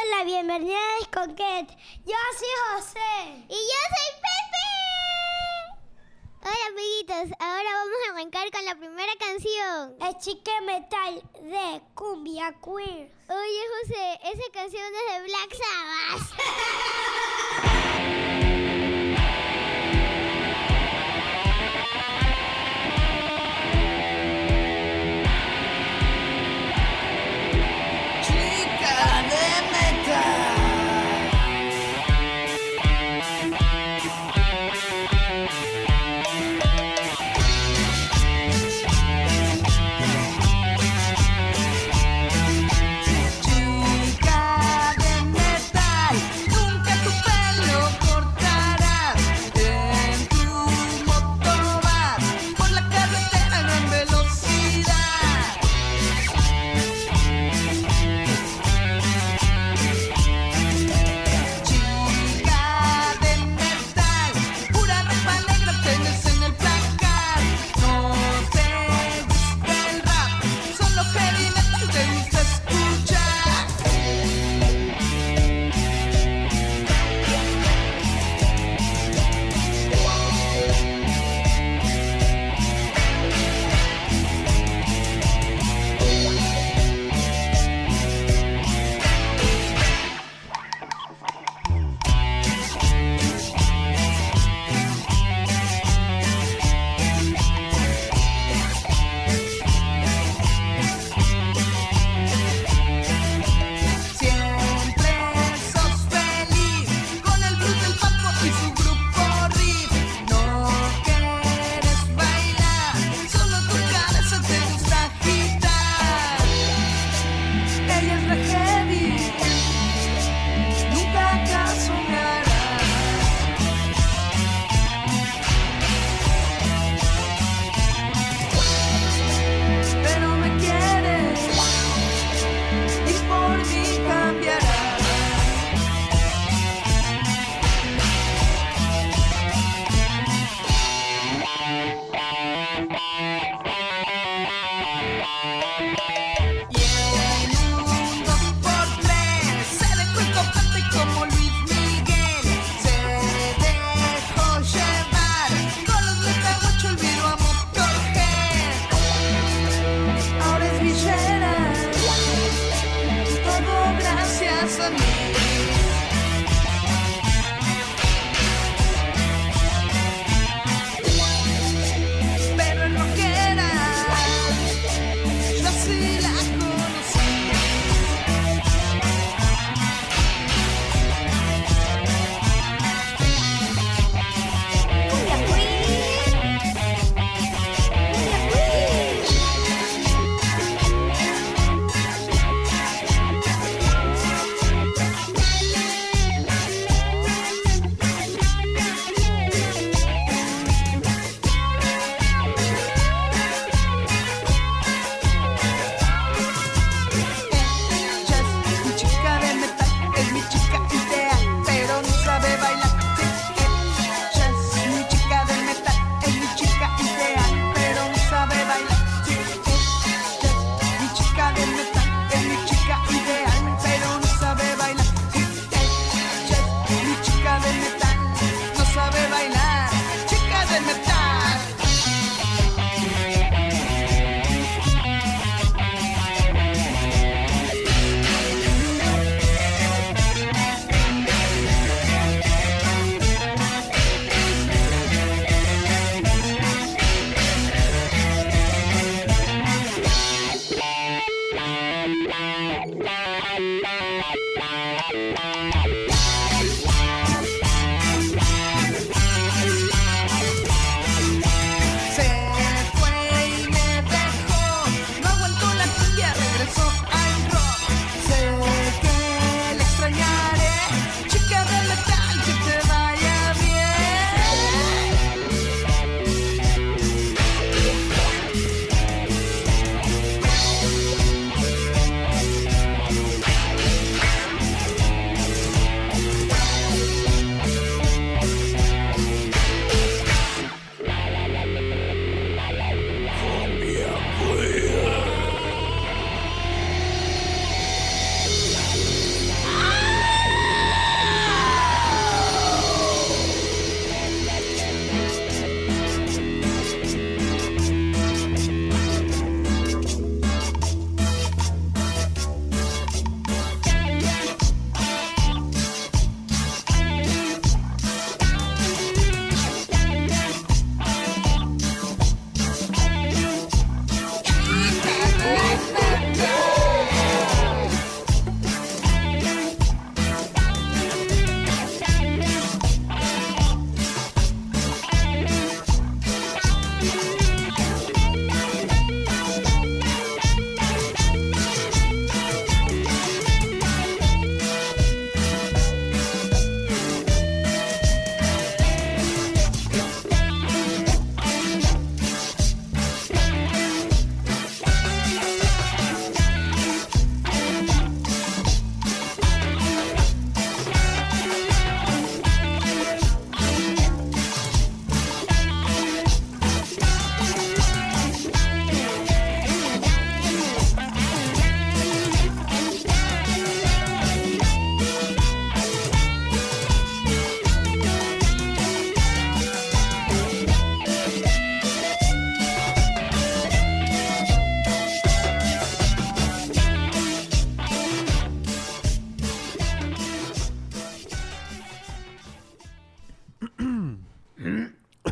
Hola, bienvenida a Discoquet. Yo soy José. Y yo soy Pepe. Hola, amiguitos. Ahora vamos a arrancar con la primera canción. El Chique Metal de Cumbia Queer. Oye, José, esa canción es de Black Sabbath.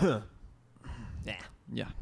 Ya.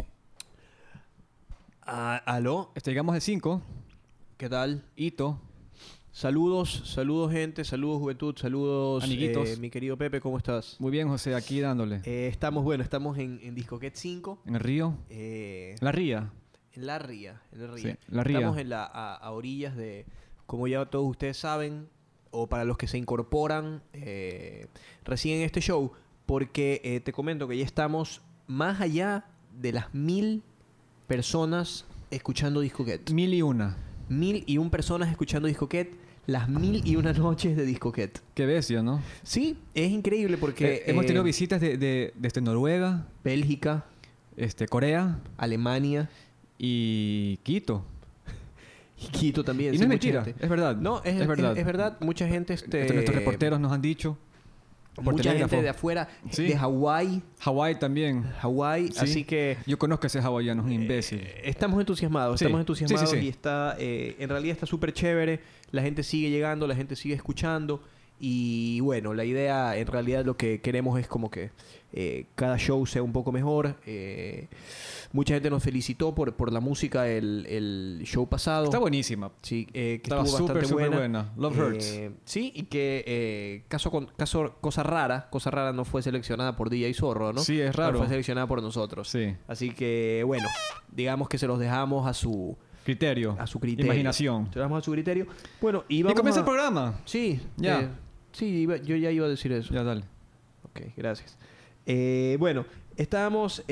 ¿Aló? Llegamos al 5. ¿Qué tal? Hito. Saludos gente, saludos juventud, saludos amiguitos. mi querido Pepe, ¿cómo estás? Muy bien, José, aquí dándole. Estamos en Discoquet 5. En el río. La ría. En la ría. Sí, la ría. Estamos a orillas de, como ya todos ustedes saben, o para los que se incorporan recién en este show, porque te comento que ya estamos más allá de las 1000 personas escuchando Discoquet. 1001. 1001 personas escuchando Discoquet, las 1001 noches de Discoquet. Qué bestia, ¿no? Sí, es increíble porque... hemos tenido visitas desde Noruega, Bélgica, Corea Alemania y Quito. y Quito también. Y sí, no es mucha mentira, gente. es verdad. No, es verdad. Es verdad. Mucha gente... Nuestros reporteros nos han dicho. Por mucha telégrafo. gente de afuera, Sí. de Hawái. Hawái también. Hawái, Sí. así que... Yo conozco a ese hawaiano, es un imbécil. Estamos entusiasmados, Sí. Sí. y está, en realidad está súper chévere. La gente sigue llegando, la gente sigue escuchando. Y bueno, la idea, en realidad lo que queremos es como que cada show sea un poco mejor. Mucha gente nos felicitó por la música el show pasado. Está buenísima. Sí, que Estaba estuvo bastante súper buena. buena. Love Hurts. Sí, y que Cosa Rara no fue seleccionada por DJ Zorro, ¿no? Sí, es Pero raro. fue seleccionada por nosotros. Sí. Así que, bueno, digamos que se los dejamos a su Criterio. Imaginación. Se los dejamos a su criterio. Bueno, y Y vamos comienza a... el programa. Sí. Ya. Sí, yo ya iba a decir eso. Ya, dale. Ok, gracias. Bueno, estábamos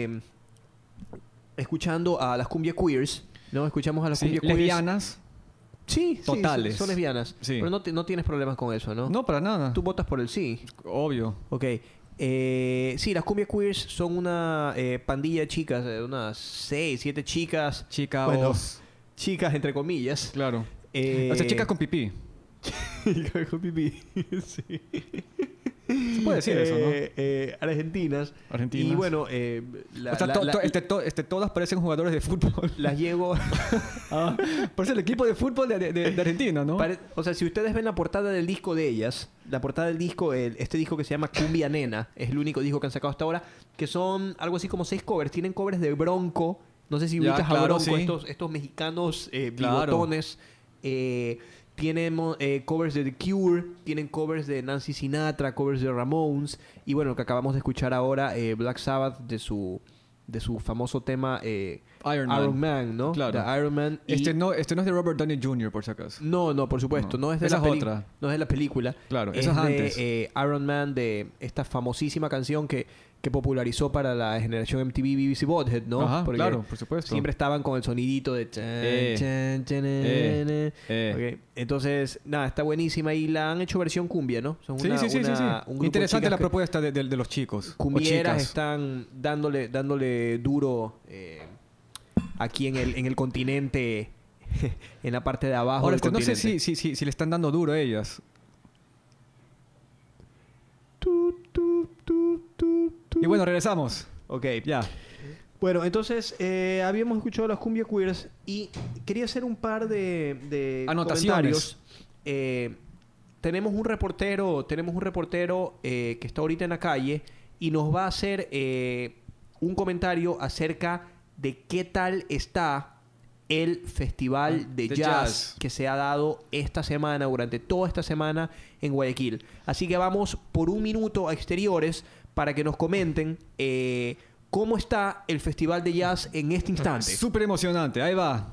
escuchando a las cumbia queers, ¿no? Escuchamos a las Sí, cumbia queers. lesbianas. Sí, Totales. son lesbianas. Sí. Pero no tienes problemas con eso, ¿no? No, para nada. Tú votas por el sí. Obvio. Ok. Sí, las cumbia queers son una pandilla de chicas, unas 6, 7 chicas. Chicas. Bueno, chicas entre comillas. Claro. Eh, O sea, chicas con pipí. chicas con pipí. Sí. Se puede decir eso, ¿no? Argentinas. Argentinas. Y bueno, O sea, todas parecen jugadores de fútbol. las llevo... Parece el equipo de fútbol de Argentina, ¿no? O sea, si ustedes ven la portada del disco de ellas, la portada del disco, este disco que se llama Cumbia Nena, es el único disco que han sacado hasta ahora, que son algo así como 6 covers. Tienen covers de Bronco. No sé si Ya, ubicas a claro, Bronco, sí. estos mexicanos Claro. bigotones. Tienen covers de The Cure, tienen covers de Nancy Sinatra, covers de Ramones. Y bueno, lo que acabamos de escuchar ahora, Black Sabbath, de su famoso tema Iron Man. ¿no? Claro. De Iron Man. Y- No es de Robert Downey Jr., por si acaso. no, por supuesto. No es de Esa la es otra. No es de la película. Claro, es eso es de antes. Iron Man, de esta famosísima canción que popularizó para la generación MTV BBC Bothead, ¿no? Ajá, Porque claro, por supuesto. siempre estaban con el sonidito de... Ok. Entonces, nada, está buenísima y la han hecho versión cumbia, ¿no? Son Sí. un grupo Interesante de la chicas que- propuesta de los chicos. o cumbieras chicas. están dándole duro aquí en el continente, en la parte de abajo Ahora, del no sé continente. si le están dando duro a ellas. Y bueno, regresamos. Ok. Ya. Bueno, entonces habíamos escuchado las cumbia queers y quería hacer un par de Anotaciones. comentarios. Tenemos un reportero que está ahorita en la calle y nos va a hacer un comentario acerca de qué tal está el festival de de jazz jazz. que se ha dado esta semana, durante toda esta semana en Guayaquil. Así que vamos por un minuto a exteriores para que nos comenten cómo está el festival de jazz en este instante. Súper emocionante. Ahí va.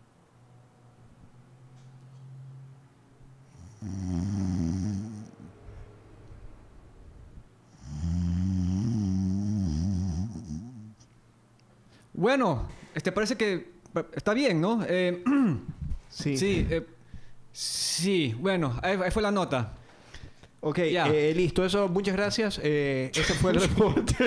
Bueno, parece que está bien, ¿no? Sí. Sí, bueno, ahí fue la nota. Ok, Ya. listo. Eso, muchas gracias. Ese fue el reporte.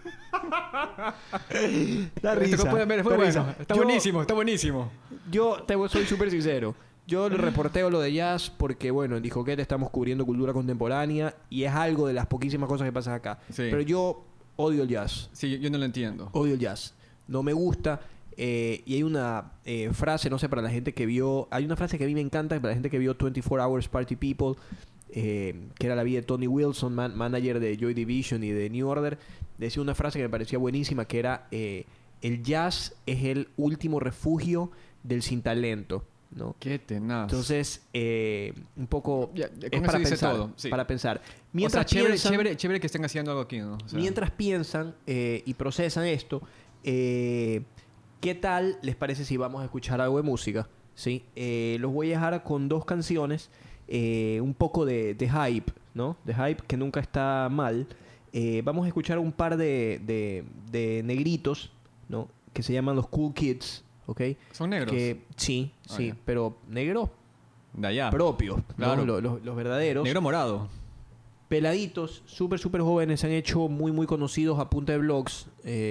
Da risa. Como pueden ver, fue da bueno. risa. Está Yo- buenísimo, está buenísimo. Yo soy súper sincero. Yo le reporteo lo de jazz porque, bueno, en Discoquete estamos cubriendo cultura contemporánea y es algo de las poquísimas cosas que pasan acá. Sí. Pero yo odio el jazz. Sí, yo no lo entiendo. Odio el jazz. No me gusta. Y hay una frase, no sé, para la gente que vio... Hay una frase que a mí me encanta, para la gente que vio 24 Hours Party People, que era la vida de Tony Wilson, manager de Joy Division y de New Order, decía una frase que me parecía buenísima, que era el jazz es el último refugio del sin talento, ¿no? Qué tenaz. Entonces, un poco Ya, es con para eso dice pensar, todo, sí. para pensar. O sea, Mientras chévere que estén haciendo algo aquí, ¿no? O sea, mientras piensan y procesan esto, ¿qué tal les parece si vamos a escuchar algo de música? ¿Sí? Los voy a dejar con 2 canciones, un poco de hype, ¿no? De hype que nunca está mal. Vamos a escuchar un par de negritos, ¿no? Que se llaman los Cool Kids, ¿ok? ¿Son negros? Sí, sí, ya. pero negro De allá. propio, Claro. ¿no? Los verdaderos. Negro morado. Peladitos, súper jóvenes, se han hecho muy conocidos a punta de blogs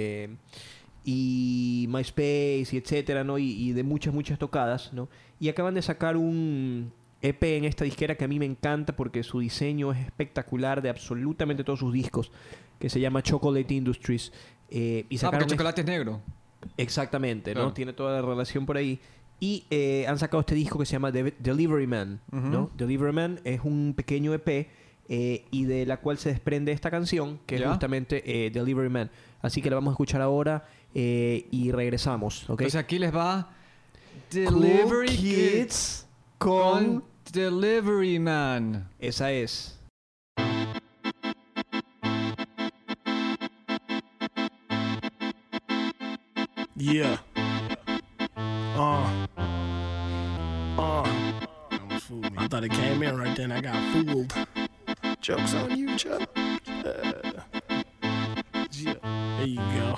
y MySpace y etcétera, ¿no? Y de muchas tocadas, ¿no? Y acaban de sacar un EP en esta disquera que a mí me encanta porque su diseño es espectacular de absolutamente todos sus discos, que se llama Chocolate Industries. Y Porque sacaron el chocolate es negro. Exactamente, ¿no? Claro. Tiene toda la relación por ahí. Y han sacado este disco que se llama Delivery Man, ¿no? Delivery Man es un pequeño EP y de la cual se desprende esta canción, que es ¿Ya? justamente Delivery Man. Así que la vamos a escuchar ahora y regresamos, ¿ok? Entonces aquí les va Cool Delivery Kids con con... Delivery Man. Esa es. Yeah. I thought it came in right then. I got fooled. Joke's on you, Chuck. Yeah. There you go.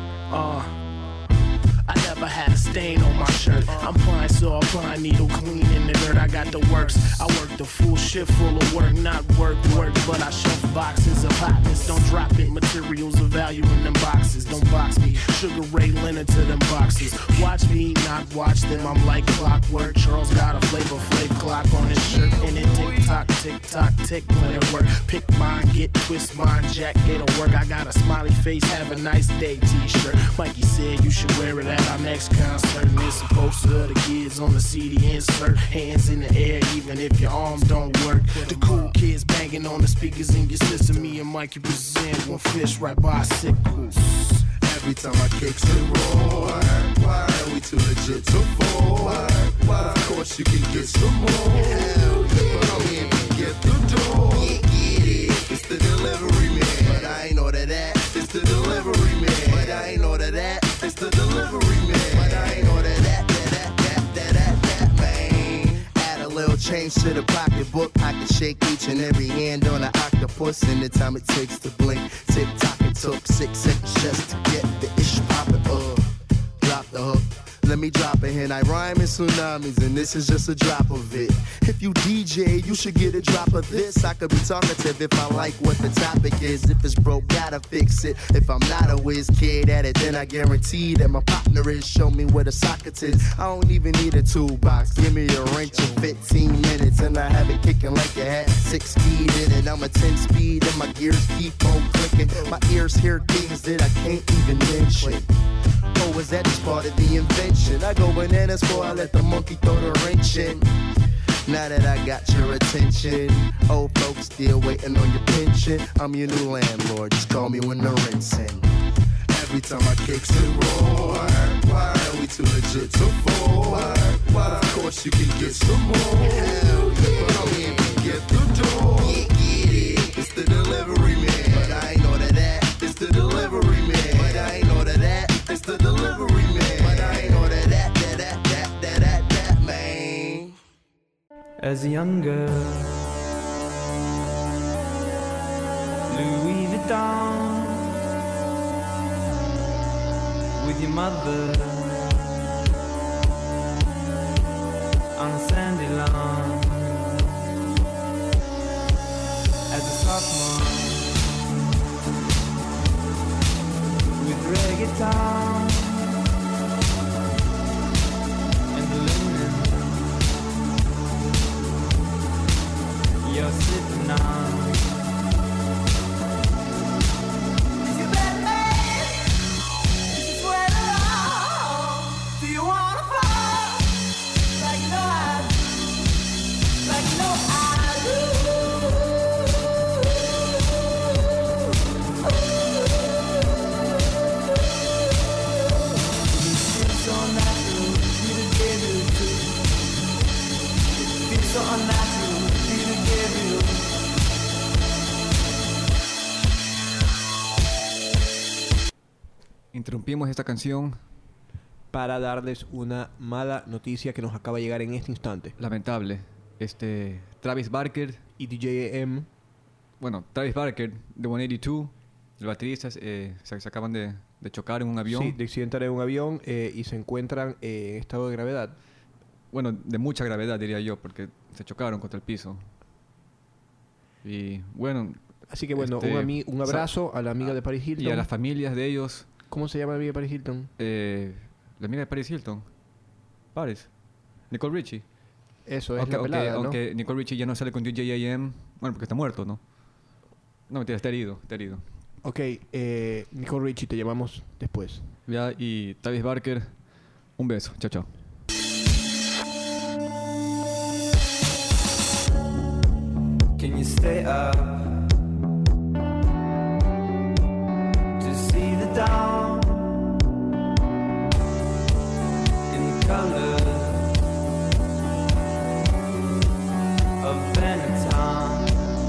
I never had a stain on my shirt. I'm fine, so applying needle clean in the dirt. I got the works. I work the full shift full of work, not work, but I shelf boxes of hotness. Don't drop it. Materials of value in them boxes. Don't box me. Sugar Ray Leonard to them boxes. Watch me, not watch them. I'm like clockwork. Charles got a Flavor Flav clock on his shirt. And it tick tock, tick when it work. Pick mine, get twist mine, jack, it'll work. I got a smiley face, have a nice day t-shirt. Mikey said you should wear it at our next concert. And it's supposed to the kids on the CD insert. Hands in the air even if your arms don't work. The cool kids banging on the speakers in your system. Me and Mikey present one fish right by sickles. Every time I kicks it roll, why are we too legit to fall? Why? Of course you can get some more. Hell yeah. But I'm here to get the door. It's the delivery man, but I ain't order that. It's the delivery man, but I ain't order that. It's the delivery man, but I ain't order that man. Add a little change to the pocketbook. I can shake each and every hand on an octopus in the time it takes to blink. Tick tock, it took 6 seconds just to get the ish poppin'. Drop the hook. Let me drop a hint. I rhyme in tsunamis, and this is just a drop of it. If you DJ, you should get a drop of this. I could be talkative if I like what the topic is. If it's broke, gotta fix it. If I'm not a whiz kid at it, then I guarantee that my partner is. Show me where the socket is. I don't even need a toolbox. Give me a wrench in 15 minutes, and I have it kicking like it had 6 speed in it. I'm a 10 speed, and my gears keep on clicking. My ears hear things that I can't even mention. Oh, is that just part of the invention? I go bananas before I let the monkey throw the wrench in. Now that I got your attention, old folks still waiting on your pension. I'm your new landlord, just call me when the rent's in. Every time I kicks it roll, why are we too legit to fall? Why? Of course you can get some more. Hell yeah. But I'm here to get the door. It's the delivery man, but I ain't order that. It's the delivery man, but I ain't order that. It's the delivery man, but I ain't order that man. As a young girl, Louis Vuitton, with your mother on a sandy lawn. As a sophomore, with reggaeton and the linen you're sitting on. Is you better man? Is you sweating on? Do you wanna fall? Like you know I do. Like you know I do. Interrumpimos esta canción, para darles una mala noticia que nos acaba de llegar en este instante. lamentable. Travis Barker, Y DJM, Travis Barker, de 182, el baterista, se acaban de chocar en un avión. sí, de accidentar en un avión y se encuentran en estado de gravedad. Bueno, de mucha gravedad, diría yo, porque se chocaron contra el piso. Y bueno, Así que bueno, un abrazo a la amiga de Paris Hilton. y a las familias de ellos. ¿Cómo se llama la amiga de Paris Hilton? La amiga de Paris Hilton. Paris. Nicole Richie. Eso es Aunque, la pelada, ¿no? aunque Nicole Richie ya no sale con DJM. Bueno, porque está muerto, ¿no? No, mentira, está herido. Ok, Nicole Richie, te llamamos después. Ya, y Travis Barker, un beso. Chao, chao. Can you stay up to see the dawn in the colors of Benetton?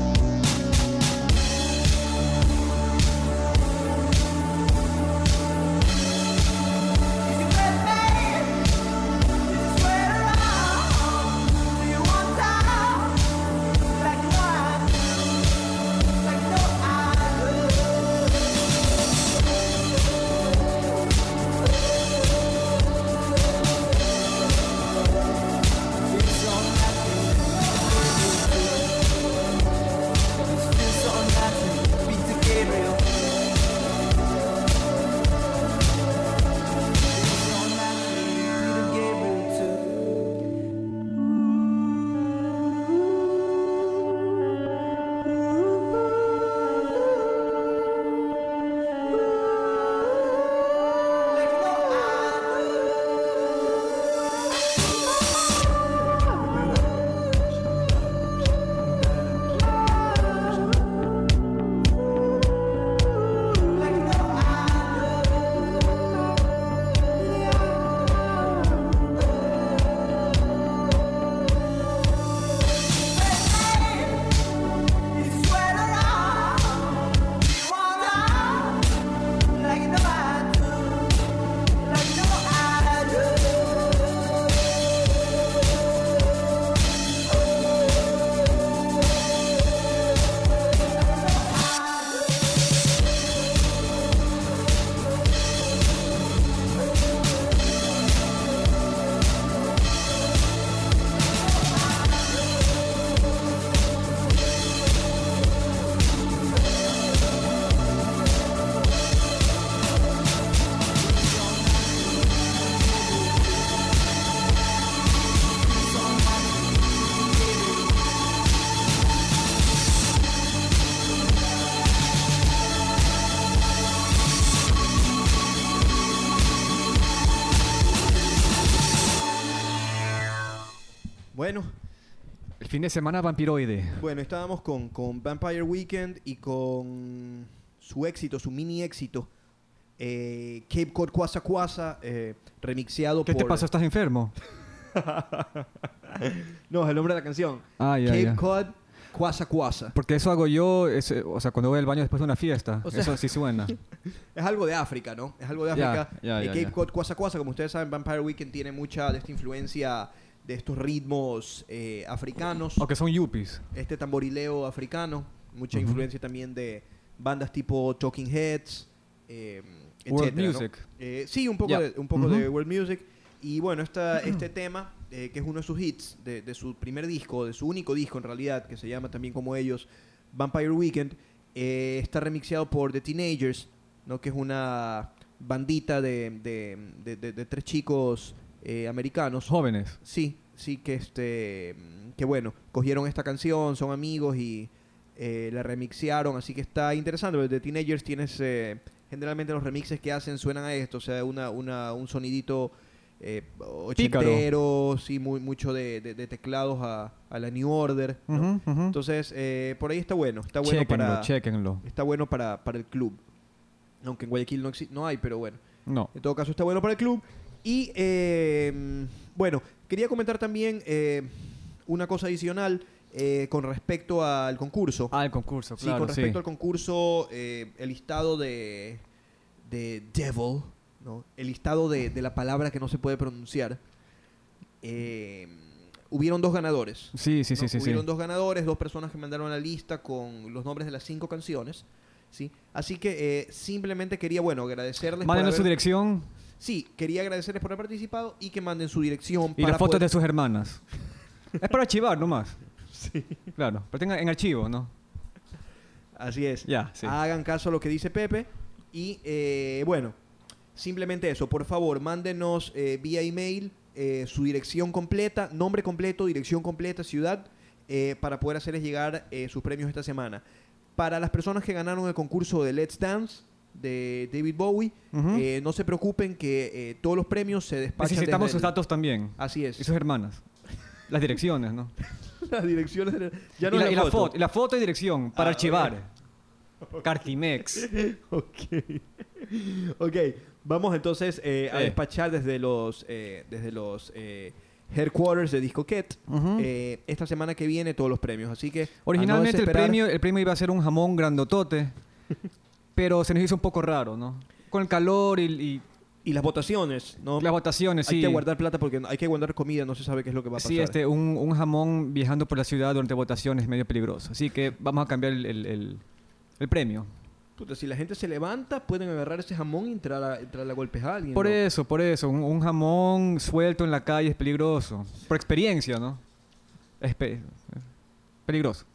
Is it red, babe? Is it sweater on? Do you want time? Like no I do, like no I do. Feels so nothing. It feels so nothing. Beat to Gabriel. Feels so nothing. Beat to Gabriel too. Like no I do. Like no Is it sweater on? Do you wanna? Like no I do. Like no I do. Bueno, El fin de semana vampiroide. bueno, estábamos con Vampire Weekend y con su éxito, su mini éxito, Cape Cod Kwasa Kwasa, remixeado ¿Qué por... te pasa? ¿Estás enfermo? No, es el nombre de la canción. Ah, ya, Cape ya. Cod Kwasa Kwasa. Porque eso hago yo, o sea, cuando voy al baño después de una fiesta. O sea- eso sí suena. Es algo de África, ¿no? Es algo de Ya, África. ya, ya, Cape ya. Cod Kwasa Kwasa, como ustedes saben, Vampire Weekend tiene mucha de esta influencia de estos ritmos africanos. O que son yuppies. Este tamborileo africano. Mucha Ujú. influencia también de bandas tipo Talking Heads, World etcétera, ¿no? music. Sí, un poco, Ya. de, un poco Ujú. de world music. Y bueno, este tema, que es uno de sus hits, de su primer disco, de su único disco en realidad, que se llama también como ellos, Vampire Weekend, está remixeado por The Teenagers, ¿no? Que es una bandita de tres chicos americanos. Jóvenes. Sí, que bueno, cogieron esta canción, son amigos y la remixearon, así que está interesante. Porque The Teenagers tienes, generalmente los remixes que hacen suenan a esto, o sea, un sonidito ochentero, sí, mucho de teclados a la New Order, ¿no? Ujú, ujú. Entonces, por ahí está bueno Chéquenlo. está bueno para el club. Aunque en Guayaquil no hay, pero bueno. No. En todo caso, está bueno para el club. Y, bueno, quería comentar también una cosa adicional con respecto al concurso. Ah, el concurso, Sí, claro. con respecto al concurso, el listado de de devil, ¿no? El listado de la palabra que no se puede pronunciar. Hubieron 2 ganadores. Sí, sí, ¿no? sí, sí. Hubieron 2 ganadores, 2 personas que mandaron la lista con los nombres de las 5 canciones. ¿Sí? Así que simplemente quería, agradecerles por Mándenos su haber... dirección Sí, quería agradecerles por haber participado y que manden su dirección y las fotos de sus hermanas. Es para archivar nomás. Sí. Claro, pero tengan en archivo, ¿no? Así es. Ya, sí. Hagan caso a lo que dice Pepe. Y simplemente eso. Por favor, mándenos vía email su dirección completa, nombre completo, dirección completa, ciudad, para poder hacerles llegar sus premios esta semana. Para las personas que ganaron el concurso de Let's Dance de David Bowie, Ujú. no se preocupen que todos los premios se despachan Necesitamos desde sus datos también. Así es. Y sus hermanas. Las direcciones, ¿no? Las direcciones ya no y, es la foto. Y la foto y dirección para Ah, archivar. Cartimex. Ok, vamos entonces a despachar desde los headquarters de Discoquet Ujú. esta semana que viene todos los premios. Así que Originalmente a no desesperar. el premio iba a ser un jamón grandotote, pero se nos hizo un poco raro, ¿no? Con el calor y Y las votaciones, ¿no? las votaciones, Hay sí. que guardar plata porque hay que guardar comida, no se sabe qué es lo que va a pasar. Sí, un jamón viajando por la ciudad durante votaciones es medio peligroso. Así que vamos a cambiar el premio. Puta, si la gente se levanta, pueden agarrar ese jamón y entrar a golpes a alguien. Por ¿no? eso. Un jamón suelto en la calle es peligroso. Por experiencia, ¿no? Es peligroso.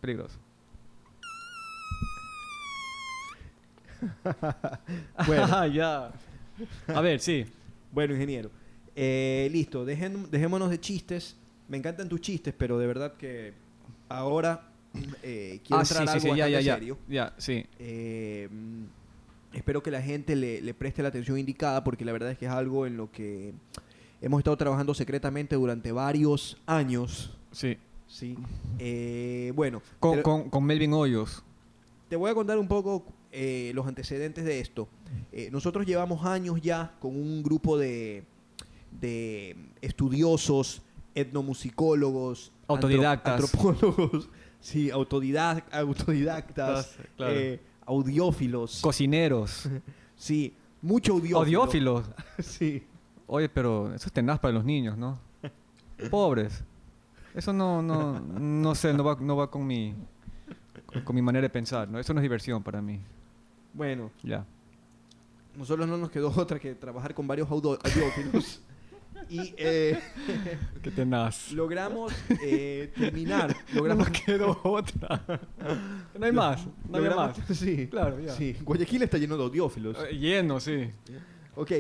Bueno. Ya. A ver, sí. Bueno, ingeniero. Listo, dejémonos de chistes. Me encantan tus chistes, pero de verdad que ahora quiero entrar a algo bastante serio. Ya, sí. Espero que la gente le preste la atención indicada porque la verdad es que es algo en lo que hemos estado trabajando secretamente durante varios años. Sí. ¿Sí? Bueno, Con Melvin Hoyos. te voy a contar un poco los antecedentes de esto. Nosotros llevamos años ya con un grupo de estudiosos, etnomusicólogos, Autodidactas. antropólogos, sí, autodidactas, Claro. audiófilos. Cocineros. Sí, mucho audiófilo. Audiófilos. Sí. Oye, pero eso es tenaz para los niños, ¿no? Pobres. Eso no sé, no va con mi manera de pensar, ¿no? Eso no es diversión para mí. Bueno, Ya. nosotros no nos quedó otra que trabajar con varios audiófilos. Y Qué tenaz. logramos terminar. Logramos quedó otra. No hay más. No hay logramos- más. Sí, Claro, ya. Sí, Guayaquil está lleno de audiófilos. Lleno, sí. Ok,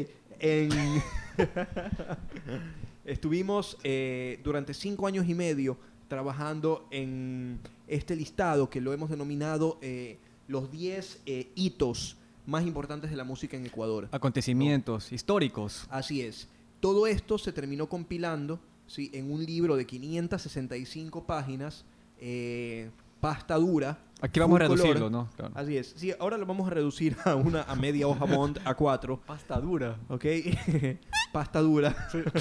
estuvimos durante 5 años y medio trabajando en este listado que lo hemos denominado los 10 hitos más importantes de la música en Ecuador. Acontecimientos históricos. Así es. Todo esto se terminó compilando, ¿sí?, en un libro de 565 páginas, pasta dura. Aquí vamos a full reducirlo, color. ¿no? Claro. Así es. Sí, ahora lo vamos a reducir a media hoja Mont A4. Pasta dura. ¿Ok? Pasta dura.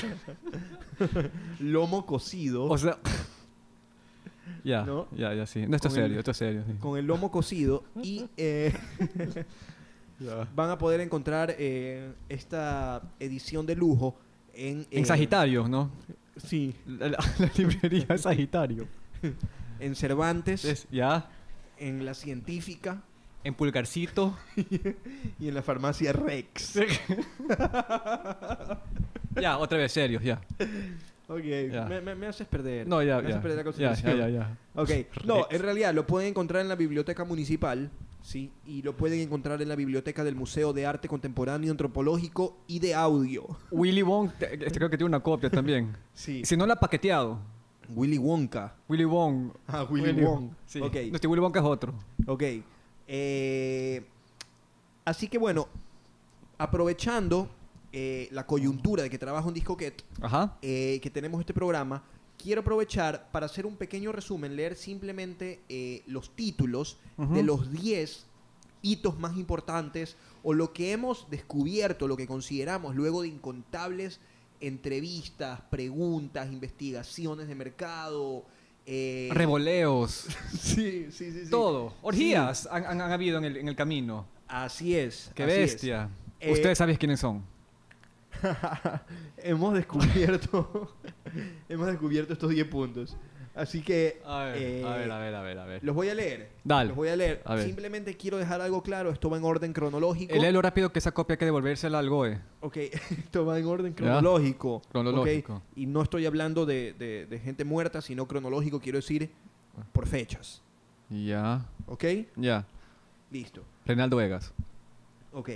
Lomo cocido. O sea... Ya, ¿No? ya, sí. No, esto es Con el- serio, esto es serio. Sí. Con el lomo cocido. Y van a poder encontrar esta edición de lujo En Sagitario, ¿no? Sí. La librería Sagitario. En Cervantes, Ya. en La Científica En Pulgarcito. y en la farmacia Rex. Ya, otra vez serios, ya. Ok, Ya. me haces perder. No, ya, me haces ya. perder la Ya, concentración. ya. Ok, no, en realidad lo pueden encontrar en la biblioteca municipal, sí, y lo pueden encontrar en la biblioteca del Museo de Arte Contemporáneo, Antropológico y de Audio. Willy Wong, creo que tiene una copia también. Sí. Si no la ha paqueteado. Willy Wonka. Willy Wong. Ah, Willy Wong. Sí. Ok. No, este Willy Wonka es otro. Ok. Así que bueno, aprovechando la coyuntura de que trabajo en Discoquet, Ajá. que tenemos este programa, quiero aprovechar para hacer un pequeño resumen, leer simplemente los títulos Ujú. de los 10 hitos más importantes o lo que hemos descubierto, lo que consideramos luego de incontables entrevistas, preguntas, investigaciones de mercado. Revoleos. Sí. Todo. Orgías han habido en el camino. Así es. Qué así es. bestia. Ustedes saben quiénes son. hemos descubierto estos 10 puntos. Así que A ver. los voy a leer. Dale. Los voy a leer. A ver. Simplemente quiero dejar algo claro. Esto va en orden cronológico. Léelo rápido que esa copia hay que devolvérsela al GOE. Ok, esto va en orden cronológico. Cronológico. ¿Ok? Y no estoy hablando de gente muerta, sino cronológico, quiero decir por fechas. Ya. ¿Ok? Ya. Listo. Reinaldo Egas. Ok.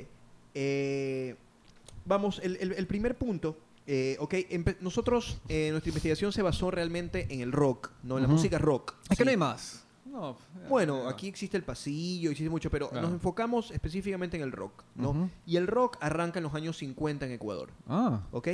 Vamos, el primer punto. Ok, nosotros, nuestra investigación se basó realmente en el rock, no en la Ujú. música rock. Es que Sí. no hay más. No, Bueno, aquí existe el pasillo, existe mucho, pero Claro. nos enfocamos específicamente en el rock, ¿no? Ujú. Y el rock arranca en los años 50 en Ecuador, Ah. ¿ok?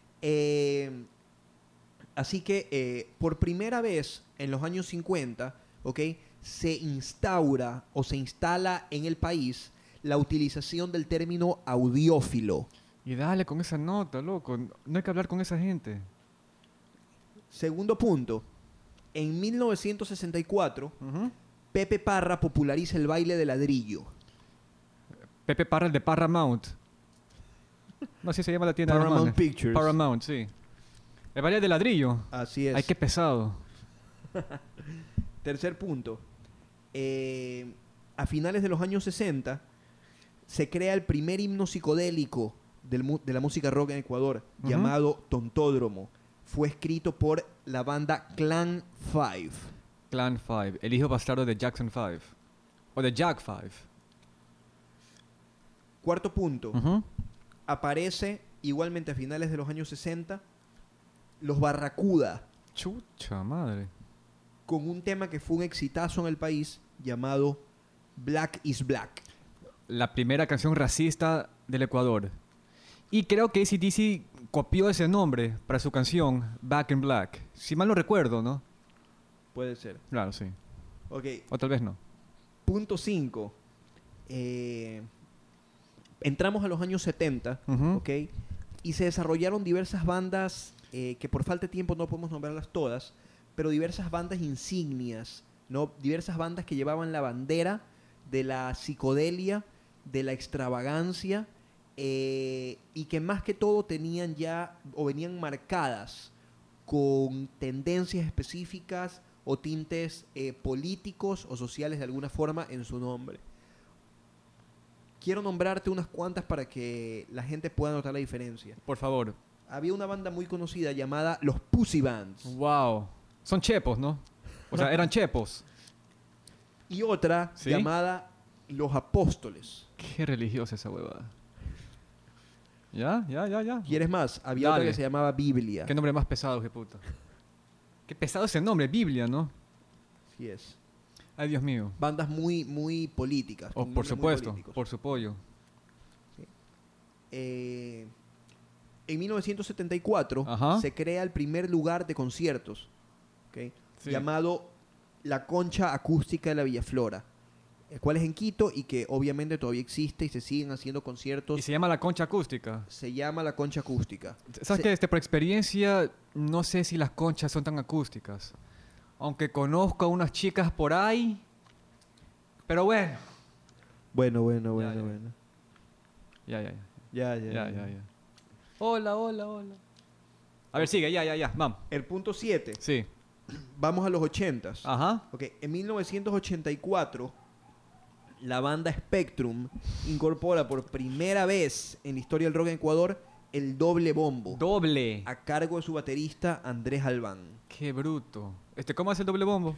Así que por primera vez en los años 50, ¿ok? Se instaura o se instala en el país la utilización del término audiófilo. Y dale con esa nota, loco. No hay que hablar con esa gente. Segundo punto, en 1964, Pepe Parra populariza el baile de ladrillo. Pepe Parra, el de Paramount. No, así se llama la tienda de Paramount alemanes. Pictures. Paramount, sí. El baile de ladrillo. Así es. Ay, qué pesado. Tercer punto, a finales de los años 60 se crea el primer himno psicodélico de la música rock en Ecuador, Ujú. llamado Tontódromo. Fue escrito por la banda Clan 5. Clan 5. El hijo bastardo de Jackson 5. O de Jack 5. Cuarto punto, Ujú. aparece igualmente a finales de los años 60 los Barracuda, Chucha madre. con un tema que fue un exitazo en el país llamado Black is Black. La primera canción racista del Ecuador. Y creo que AC/DC copió ese nombre para su canción Back in Black. Si mal no recuerdo, ¿no? Puede ser. Claro, sí. Ok, O tal vez no. punto 5. Entramos a los años 70, Ujú. ¿ok? Y se desarrollaron diversas bandas que por falta de tiempo no podemos nombrarlas todas, pero diversas bandas insignias, ¿no? Diversas bandas que llevaban la bandera de la psicodelia, de la extravagancia, y que más que todo tenían ya o venían marcadas con tendencias específicas o tintes políticos o sociales de alguna forma en su nombre. Quiero nombrarte unas cuantas para que la gente pueda notar la diferencia. Por favor. Había una banda muy conocida llamada los Pussy Bands Wow. Son chepos, ¿no? O sea, eran chepos. y otra ¿Sí? llamada Los Apóstoles. Qué religiosa esa huevada. Ya. ¿Quieres más? Había otra Dale. que se llamaba Biblia. Qué nombre más pesado, qué puta. Qué pesado ese nombre, Biblia, ¿no? Así es. Ay, Dios mío. Bandas muy, muy políticas. Oh, con por nombres muy supuesto, políticos. por su pollo. En 1974 Ajá. se crea el primer lugar de conciertos, ¿ok? Sí. llamado la Concha Acústica de la Villaflora, el cual es en Quito y que obviamente todavía existe y se siguen haciendo conciertos. Y se llama la concha acústica. Se llama la Concha Acústica. ¿Sabes Se- qué? Por experiencia, no sé si las conchas son tan acústicas. Aunque conozco a unas chicas por ahí. Pero bueno. Bueno. Ya. Ya. Hola. A ver, sigue, ya. Vamos. El punto 7. Sí. Vamos a los 80s. Ajá. Ok, en 1984, la banda Spectrum incorpora por primera vez en la historia del rock en Ecuador el doble bombo Doble. a cargo de su baterista Andrés Albán. Qué bruto. ¿Cómo hace el doble bombo?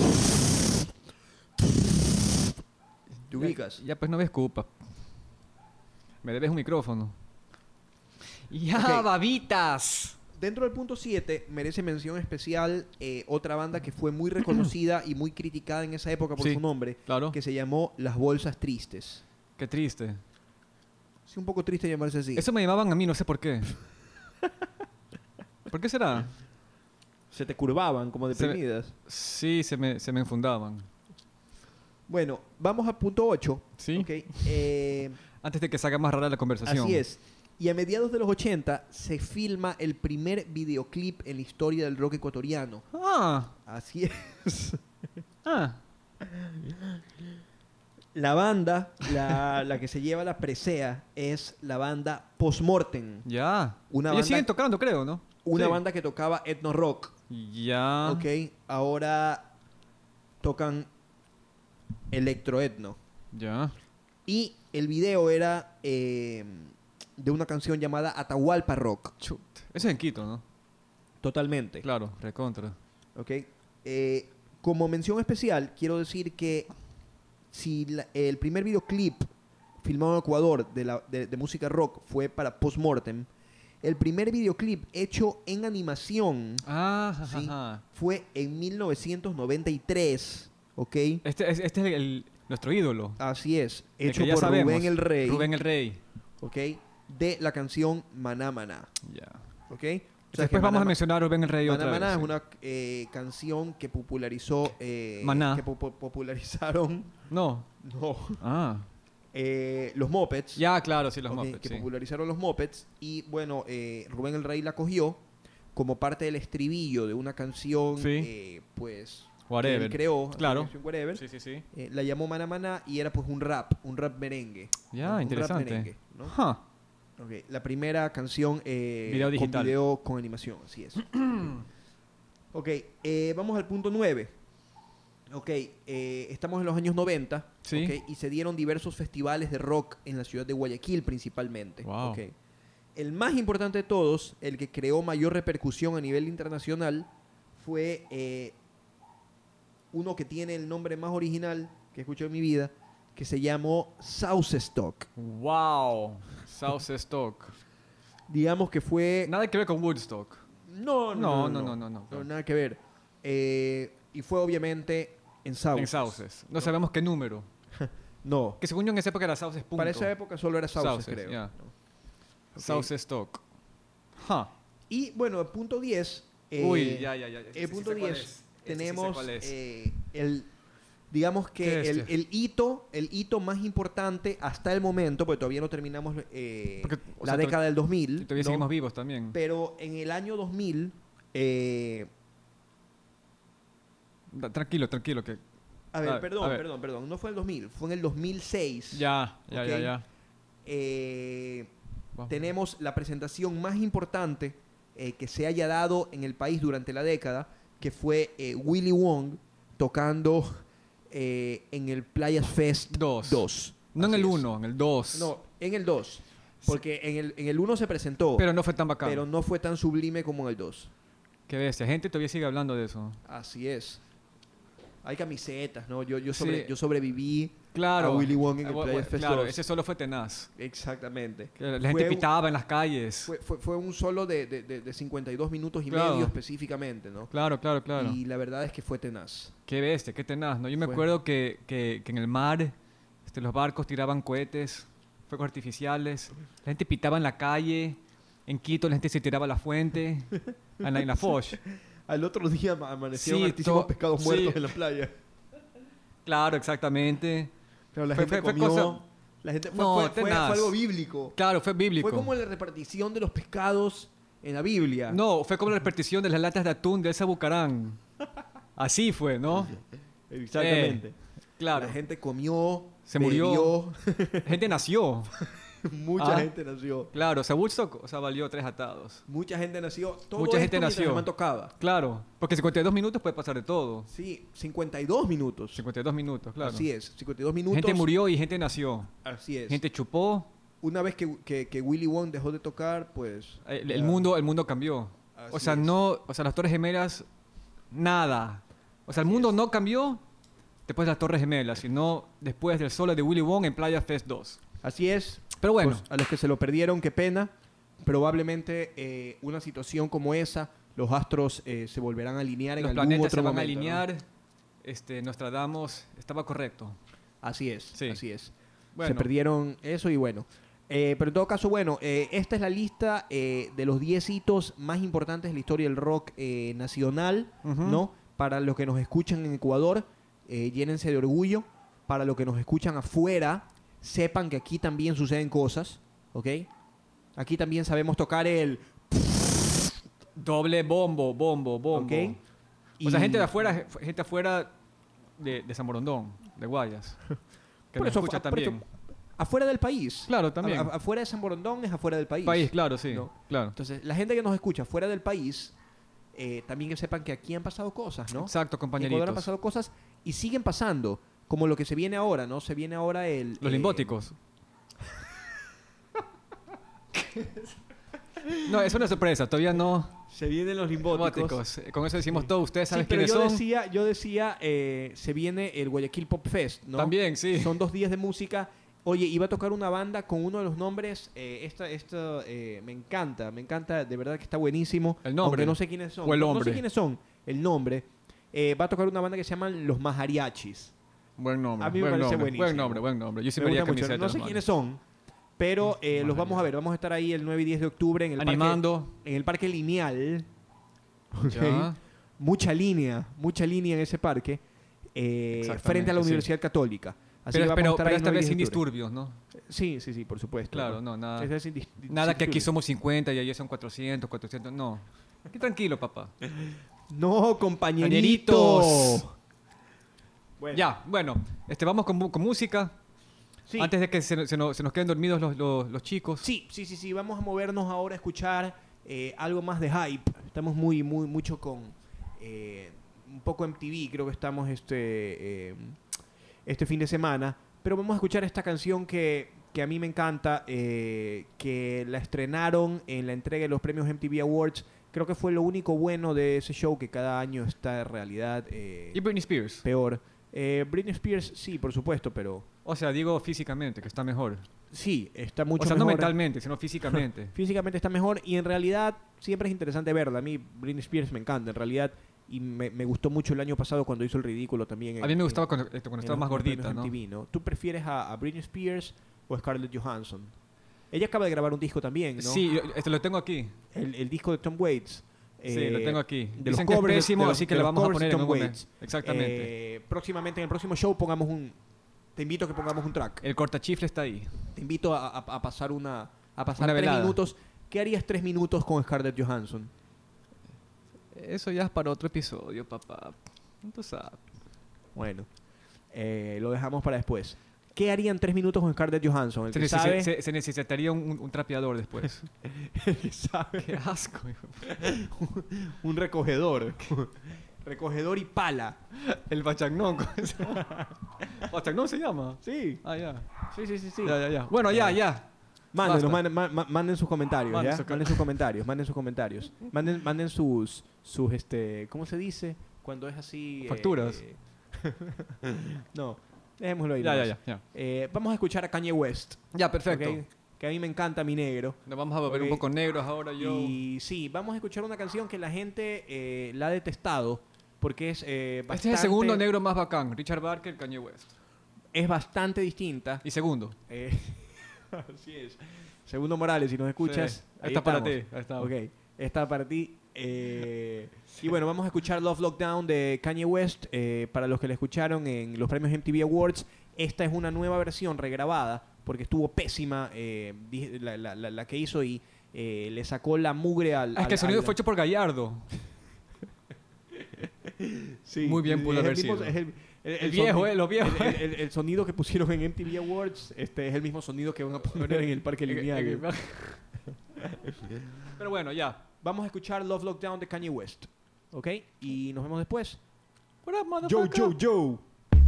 ¿Te ubicas? Ya, pues no me escupa. Me debes un micrófono. Ya, Ok. babitas. Dentro del punto 7 merece mención especial otra banda que fue muy reconocida y muy criticada en esa época por Sí, su nombre, claro. que se llamó Las Bolsas Tristes. Qué triste. Es un poco triste llamarse así. Eso me llamaban a mí, no sé por qué. ¿Por qué será? Se te curvaban como Se me- deprimidas. Sí, se me enfundaban. Bueno, vamos al punto 8. Sí. Ok, Antes de que se haga más rara la conversación. así es. Y a mediados de los 80 se filma el primer videoclip en la historia del rock ecuatoriano. Ah, Así es. ah. La banda, la que se lleva la presea, es la banda Postmortem. Ya. Una Ellos banda- siguen tocando, creo, ¿no? Una Sí. banda que tocaba etno rock. Ya. Ok, ahora tocan electroetno. Ya. Y el video era de una canción llamada Atahualpa Rock. Chut. Eso es en Quito, ¿no? Totalmente. Claro, recontra. Ok. Como mención especial, quiero decir que si el primer videoclip filmado en Ecuador de música rock fue para Postmortem, el primer videoclip hecho en animación Ah, ¿sí? jajaja. fue en 1993. ¿Ok? Este es nuestro ídolo. Así es. El Hecho que ya por sabemos. Rubén el Rey. Rubén el Rey. ¿Ok? De la canción Maná Maná. Ya. ¿Ok? Después vamos a mencionar a Rubén el Rey Maná otra Maná vez. es sí. una canción que popularizó... Maná. Que popularizaron... No. No. Ah. Los Muppets. Ya, claro, sí, los ¿ok? Muppets. Que sí. popularizaron los Muppets. Y bueno, Rubén el Rey la cogió como parte del estribillo de una canción, Sí. pues... Whatever. Que él creó. Claro. La canción Whatever. Sí, sí, sí. La llamó Maná Maná y era pues un rap merengue. Ya, Un interesante. Rap merengue, ¿no? Huh. Ok, la primera canción Video digital. con video con animación, así es. Ok, vamos al punto 9. Ok, estamos en los años 90. Sí. Ok, y se dieron diversos festivales de rock en la ciudad de Guayaquil principalmente. Wow. Ok. El más importante de todos, el que creó mayor repercusión a nivel internacional, fue uno que tiene el nombre más original que he escuchado en mi vida, que se llamó South Stock. Wow. South Stock. Digamos que fue... Nada que ver con Woodstock. No, No. nada que ver. Y fue obviamente en Sauces. En Sauces. No sabemos qué número. No. Que según yo en esa época era Sauces punto. Para esa época solo era Sauces, Sauces, creo. ya. ¿no? Ok. South Stock. Huh. Y bueno, el punto 10. Uy, ya. El punto 10 tenemos el el... Digamos ¿Qué que es este? el hito más importante hasta el momento, porque todavía no terminamos Porque, o la sea, década del 2000. Todavía ¿no? seguimos vivos también. Pero en el año 2000, Tranquilo, que... a ver, A ver, perdón, a ver. perdón, no fue el 2000, fue en el 2006. Ya. Ok. Vamos. Tenemos la presentación más importante que se haya dado en el país durante la década, que fue Willy Wong tocando en el Playas Fest Dos. 2. No en Así el es. 1, en el 2. No, en el 2. Porque en el 1 se presentó, Pero no fue tan bacán. pero no fue tan sublime como en el 2. Qué bestia. Gente todavía sigue hablando de eso. Así es. Hay camisetas, ¿no? Yo Sí. sobreviví Claro. a Willy Wong en el Bu- bu- Playas Fest Claro, 2. ese solo fue tenaz. Exactamente. Que la Fue gente un- pitaba en las calles. Fue un solo de 52 minutos y Claro. medio específicamente, ¿no? Claro. Y la verdad es que fue tenaz. Qué bestia, qué tenaz, ¿no? Yo me Fue. acuerdo que en el mar los barcos tiraban cohetes, fuegos artificiales, la gente pitaba en la calle, en Quito la gente se tiraba a la fuente, en la Foch. Al otro día amanecieron Sí, altísimos to- pescados sí. muertos en la playa. Claro, exactamente. Pero la Fue- gente fue comió... cosa- La gente No, fue tenaz. algo bíblico. Claro, fue bíblico. Fue como la repartición de los pescados en la Biblia. No, fue como la repartición de las latas de atún de Elsa Bucarán. Así fue, ¿no? Exactamente. Claro. La gente comió, Se murió. bebió. La gente nació. Mucha Ah. gente nació. Claro, o sea, Woodstock, o sea, valió 3 atados. Mucha gente nació. Todo Mucha gente esto mientras nació. el man tocaba. Claro, porque 52 minutos puede pasar de todo. Sí, 52 minutos. 52 minutos, claro. Así es, 52 minutos. Gente murió y gente nació. Así es. Gente chupó. Una vez que Willy Wong dejó de tocar, pues... El ya. mundo cambió. Así O sea, es. las Torres Gemelas, nada. O sea, el mundo no cambió después de las Torres Gemelas, sino después del solo de Willy Wong en Playa Fest 2. Así es. Pero bueno, Pues, a los que se lo perdieron, qué pena. Probablemente una situación como esa, los astros se volverán a alinear en los algún planetas otro se van momento, a ¿no? alinear. Nostradamus estaba correcto. Así es, Sí. así es. Bueno. Se perdieron eso y bueno. Pero en todo caso, bueno, esta es la lista de los 10 hitos más importantes de la historia del rock nacional, Ujú. ¿no? Para los que nos escuchan en Ecuador, llénense de orgullo. Para los que nos escuchan afuera, sepan que aquí también suceden cosas, ¿ok? Aquí también sabemos tocar el... Doble bombo. ¿ok? O sea, gente de afuera de San Borondón, de Guayas. que Por nos eso, escucha por eso, también. afuera del país. Claro, también. Afuera de San Borondón es afuera del país. País, claro, sí. ¿no? Claro. Entonces, la gente que nos escucha fuera del país, también que sepan que aquí han pasado cosas, ¿no? Exacto, En Ecuador han compañeritos. pasado cosas y siguen pasando, como lo que se viene ahora, ¿no? Se viene ahora el... Los limbóticos. No, es una sorpresa, todavía no. Se vienen los limbóticos. Limbóticos. Con eso decimos todo. Ustedes Sí, saben pero quiénes son. yo decía, se viene el Guayaquil Pop Fest, ¿no? También, sí. Son 2 días de música. Oye, iba a tocar una banda con uno de los nombres. Me encanta, de verdad que está buenísimo. El nombre. Aunque no sé quiénes son. O el No hombre. sé quiénes son, el nombre. Va a tocar una banda que se llaman Los Majariachis. Buen nombre. A mí me buen parece nombre, buenísimo. Buen nombre, buen nombre. Yo sí Me me haría gusta mucho. camiseta. No sé hermano. quiénes son, pero los vamos a ver. Vamos a estar ahí el 9 y 10 de octubre en el Animando. en el Parque Lineal. Ok. Ya. Mucha línea en ese parque. Exactamente, Frente a la sí. Universidad Católica. Así Pero, que vamos a estar ahí el esta 9 y vez 10 sin de octubre. disturbios, ¿no? Sí, por supuesto. Claro, no, nada. Esta vez sin Nada que aquí disturbios. somos 50 y allí son 400, 400. No. Aquí tranquilo, papá. No, compañeritos. Compañeritos. Bueno. Ya, bueno. Vamos con música. Sí. Antes de que se nos queden dormidos los chicos. Sí. Vamos a movernos ahora a escuchar algo más de hype. Estamos mucho con un poco MTV, creo que estamos este fin de semana. Pero vamos a escuchar esta canción que a mí me encanta, que la estrenaron en la entrega de los premios MTV Awards. Creo que fue lo único bueno de ese show, que cada año está en realidad Y Britney Spears. peor. Britney Spears, sí, por supuesto, pero O sea, digo físicamente, que está mejor. sí, está mucho O sea, mejor. no mentalmente, sino físicamente. Físicamente está mejor y en realidad siempre es interesante verla. A mí Britney Spears me encanta, en realidad. Y me gustó mucho el año pasado cuando hizo el ridículo también. A mí me gustaba cuando estaba más gordita, ¿no? MTV, ¿no? ¿Tú prefieres a Britney Spears o a Scarlett Johansson? Ella acaba de grabar un disco también, ¿no? Sí, lo tengo aquí. El disco de Tom Waits. Sí, lo tengo aquí. De Dicen los que es covers, pésimo, de los- así que de lo los vamos a covers poner de en Tom un momento. Waits. Exactamente. Próximamente, en el próximo show te invito a que pongamos un track. El cortachifle está ahí. Te invito a pasar Una 3 velada. minutos. ¿Qué harías 3 minutos con Scarlett Johansson? Eso ya es para otro episodio, papá. Tú sabes. Bueno, lo dejamos para después. ¿Qué harían 3 minutos con Scarlett Johansson? El Se, que sabe, se necesitaría un trapeador después. el que sabe. Qué asco. hijo. Un recogedor. Recogedor y pala. El bachagnón. ¿Bachagnón se llama? Sí. Ah, ya. Sí. Ya. Bueno, ya. Mándenos, Basta. manden sus comentarios, Manden ¿ya? sus Manden sus comentarios, manden sus comentarios. Manden sus ¿cómo se dice? Cuando es así... Facturas. No, dejémoslo ahí. Ya, nomás. ya. Vamos a escuchar a Kanye West. Ya, perfecto. ¿ok? Que a mí me encanta mi negro. Nos vamos a volver Ok. un poco negros ahora, yo. Y sí, vamos a escuchar una canción que la gente la ha detestado porque es bastante... Este es el segundo negro más bacán. Richard Barker, Kanye West. Es bastante distinta. Y segundo. Así es. Segundo Morales, si nos escuchas. Sí, ahí está para estamos. ti, ahí está. Ok, está para ti. Y bueno, vamos a escuchar Love Lockdown de Kanye West. Para los que la escucharon en los premios MTV Awards, esta es una nueva versión regrabada porque estuvo pésima la que hizo y le sacó la mugre al... Es que el sonido fue hecho por Gallardo. Sí, Muy bien pudo es el haber mismo- sido. es El viejo, los viejos. El sonido que pusieron en MTV Awards es el mismo sonido que van a poner en el Parque Lineal. Pero bueno, ya. Vamos a escuchar Love Lockdown de Kanye West. ¿Ok? Y nos vemos después. What up, Joe, motherfucker? Joe.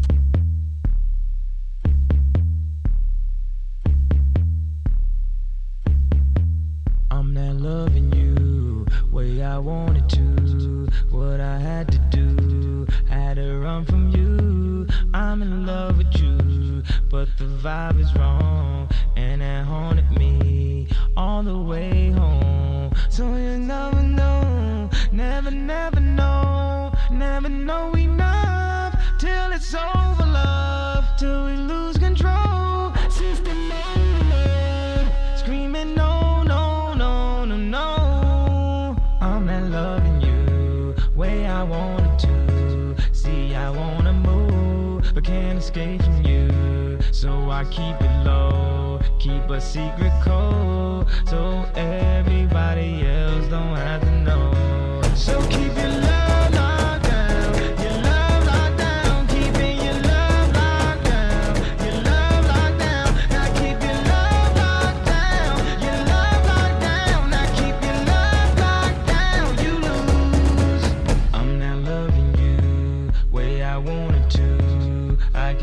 I'm not loving you way I wanted to. What I had to do, had to run from you. I'm in love with you, but the vibe is wrong, and it haunted me all the way home. So you never know, never know, never know enough till it's over, love, till we lose control. System overload, screaming no, no, no, no, no. I'm not loving you way I wanted to. See, I wanna move, but can't escape from you. So I keep it low, keep a secret code, so everybody else don't have to know. So keep your love locked down, your love locked down, keeping your love locked down, your love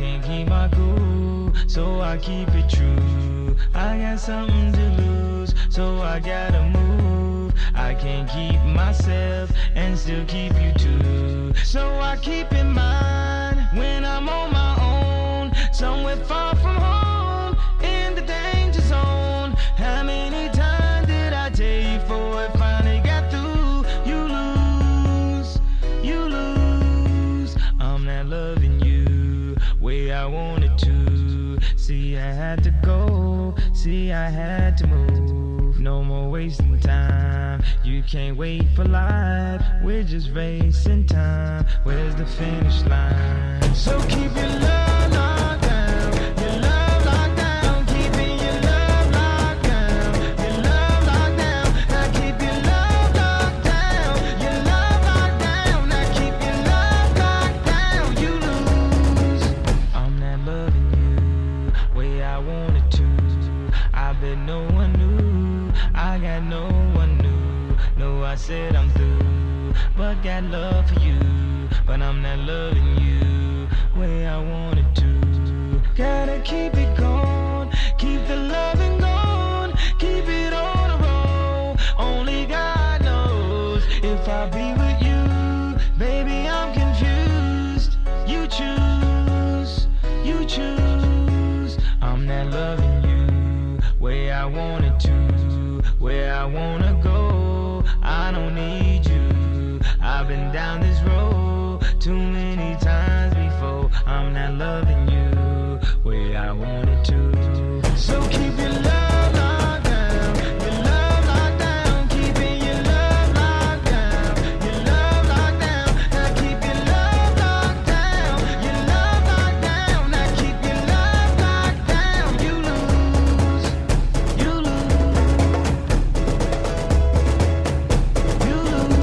can't keep my cool, so I keep it true. I got something to lose, so I gotta move. I can't keep myself and still keep you too. So I keep in mind when I'm on my own, somewhere far from home, in the danger zone. How many times did I tell you before it finally got through? You lose, you lose. I'm not loving you way I wanted to. See, I had to go, see, I had to move. No more wasting time. You can't wait for life. We're just racing time. Where's the finish line? So keep your love locked down. Your love locked down. Keeping your love locked down. Your love locked down. Now keep your love locked down. Your love locked down. Now keep your love locked down. You lose. I'm not loving you way I wanted to. I bet no one knew. I got no one new. No, I said I'm through, but got love for you. But I'm not loving you way I wanted to. Gotta keep it going, keep the loving going, keep it on a roll. Only God knows if I'll be with you. Baby, I'm confused. You choose, you choose. I'm not loving you way I wanted to, where I wanna go. I don't need you. I've been down this road too many times before. I'm not loving you way I wanted to. So keep your love locked down. Your love locked down. Keeping your love locked down. Your love locked down. Now keep your love locked down. Your love locked down. Now keep your love locked down. You lose. You lose. You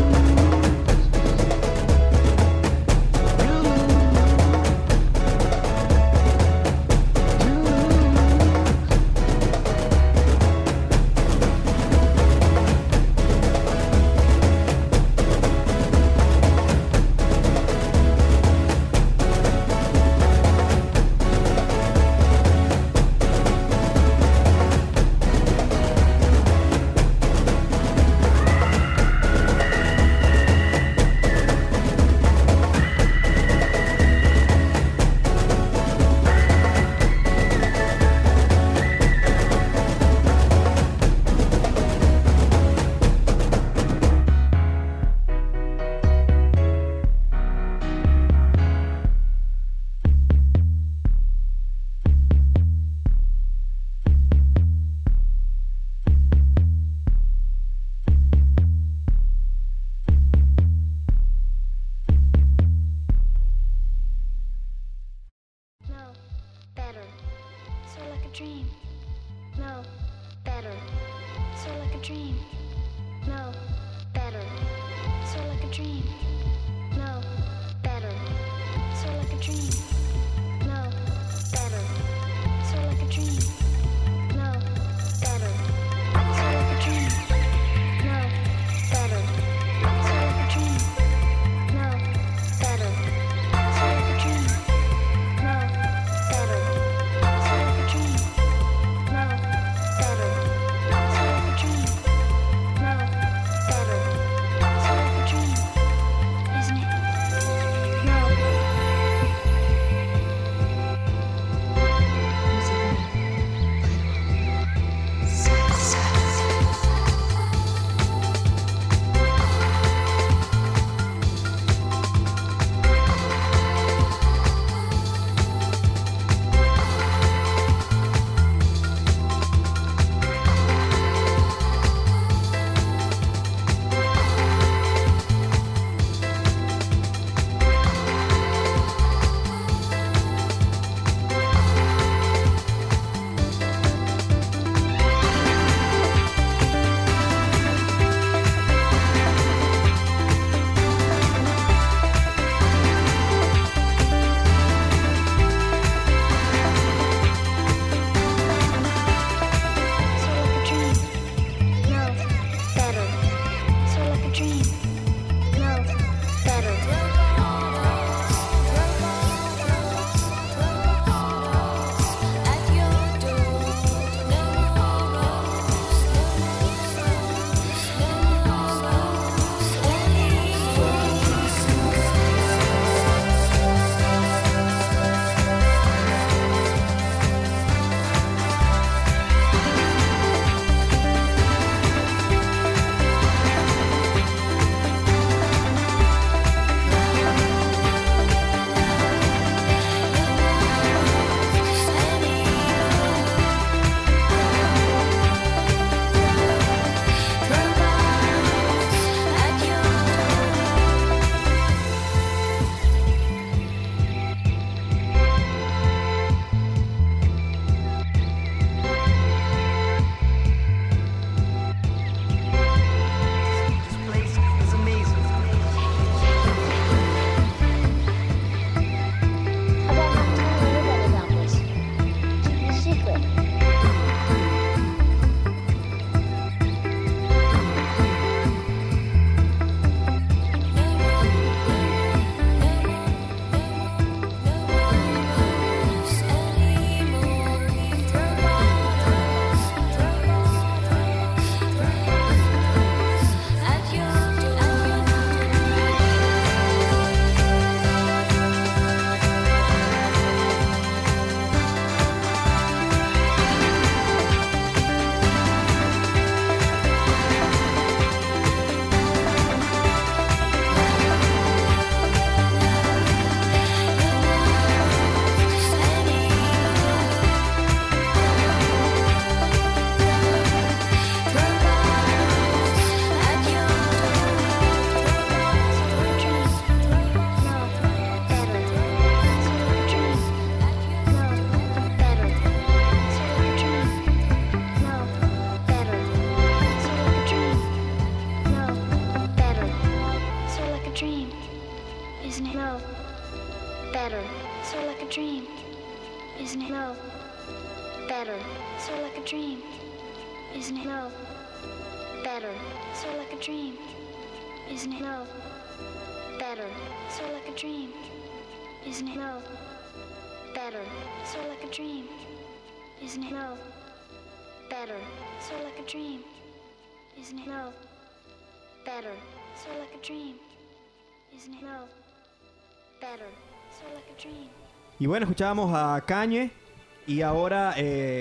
No, better. So like a dream. No, better. So like a dream. No, better. So like a dream. No, better. So like a dream. No, better. So like a dream. No, better. So like a dream. No, better. So like a dream. No, better. So like a dream. No, better. So like a dream. No, better. So like a dream. No, better. So like a dream. dream, isn't it? No, better. Sort of like a dream, isn't it? No, better. Sort of like a dream, isn't it? No, better. Sort of like a dream, isn't it? No, better. Sort of like a dream, isn't it? No, better. Sort of like a dream, isn't it? No, better. Sort of like a dream, isn't it? No, better. Sort of like a dream. Y bueno, escuchábamos a Kanye y ahora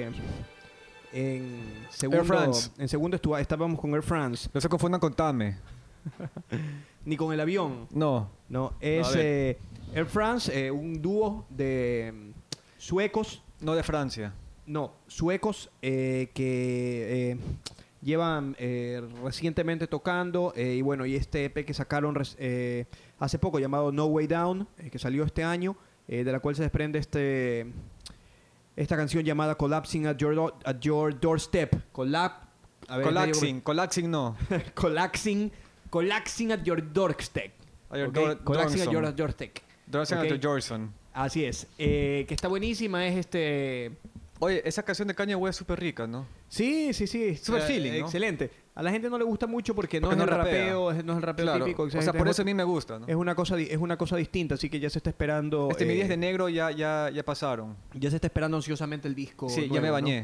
Air France. en segundo estábamos con Air France. No se confundan con Tame. Ni con el avión. No. No, es A ver. Air France, un dúo de suecos. No de Francia. No, suecos que llevan recientemente tocando y bueno, y este EP que sacaron hace poco llamado No Way Down, que salió este año, de la cual se desprende esta canción llamada Collapsing at Your Doorstep. Collapsing no. Collapsing at Your Doorstep. At your Ok, Collapsing at doorstep. Your Doorstep. Dorson Ok. to Jorson. Así es. Que está buenísima, es Oye, esa canción de Kanye West es súper rica, ¿no? Sí. Super feeling, ¿no? Excelente. A la gente no le gusta mucho porque no Porque es no el rapea. rapeo, no es el rapeo Claro. típico. O sea, por eso a mí me gusta, ¿no? es una cosa distinta, así que ya se está esperando. Mi 10 de negro ya pasaron. Ya se está esperando ansiosamente el disco. Sí, ya nuevo, me ¿no? bañé.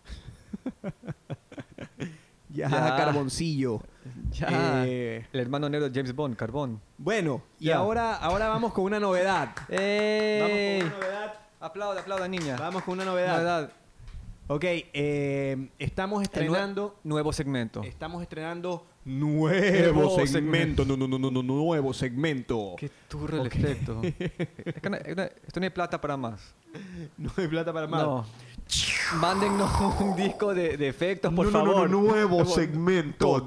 Ya, Ya. carboncillo. Ya. Eh, El hermano negro de James Bond, Carbón. Bueno, y Ya. ahora vamos con una novedad. ¡Ey! Vamos con una novedad. Aplauda, niña. Vamos con una novedad. Novedad. Ok, estamos estrenando. Nuevo segmento. Estamos estrenando Nuevo nuevo segmento. segmento. Nuevo segmento. Qué turro el Ok. efecto. Es que esto no hay plata para más. No hay plata para más. No. Mándennos un disco de efectos, por favor. nuevo segmento.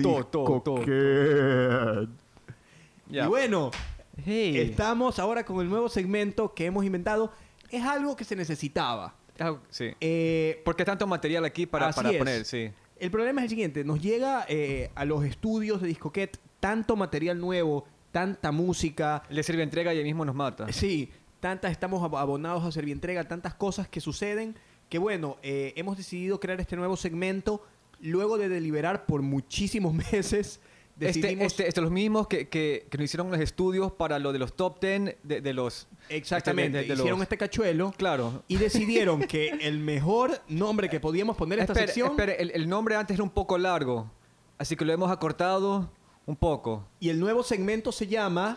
Ya. Y bueno, Hey. estamos ahora con el nuevo segmento que hemos inventado. Es algo que se necesitaba. Sí. Eh, Porque tanto material aquí para Así es. poner, sí. El problema es el siguiente. Nos llega a los estudios de Discoquet tanto material nuevo, tanta música. Le sirve entrega y ahí mismo nos mata. Sí, estamos abonados a Servientrega, tantas cosas que suceden que bueno, hemos decidido crear este nuevo segmento luego de deliberar por muchísimos meses. Decidimos... Los mismos que nos hicieron los estudios para lo de los top 10 de los... Exactamente, de los- hicieron este cachuelo Claro. y decidieron que el mejor nombre que podíamos poner a esta sección Espere, el nombre antes era un poco largo, así que lo hemos acortado un poco. y el nuevo segmento se llama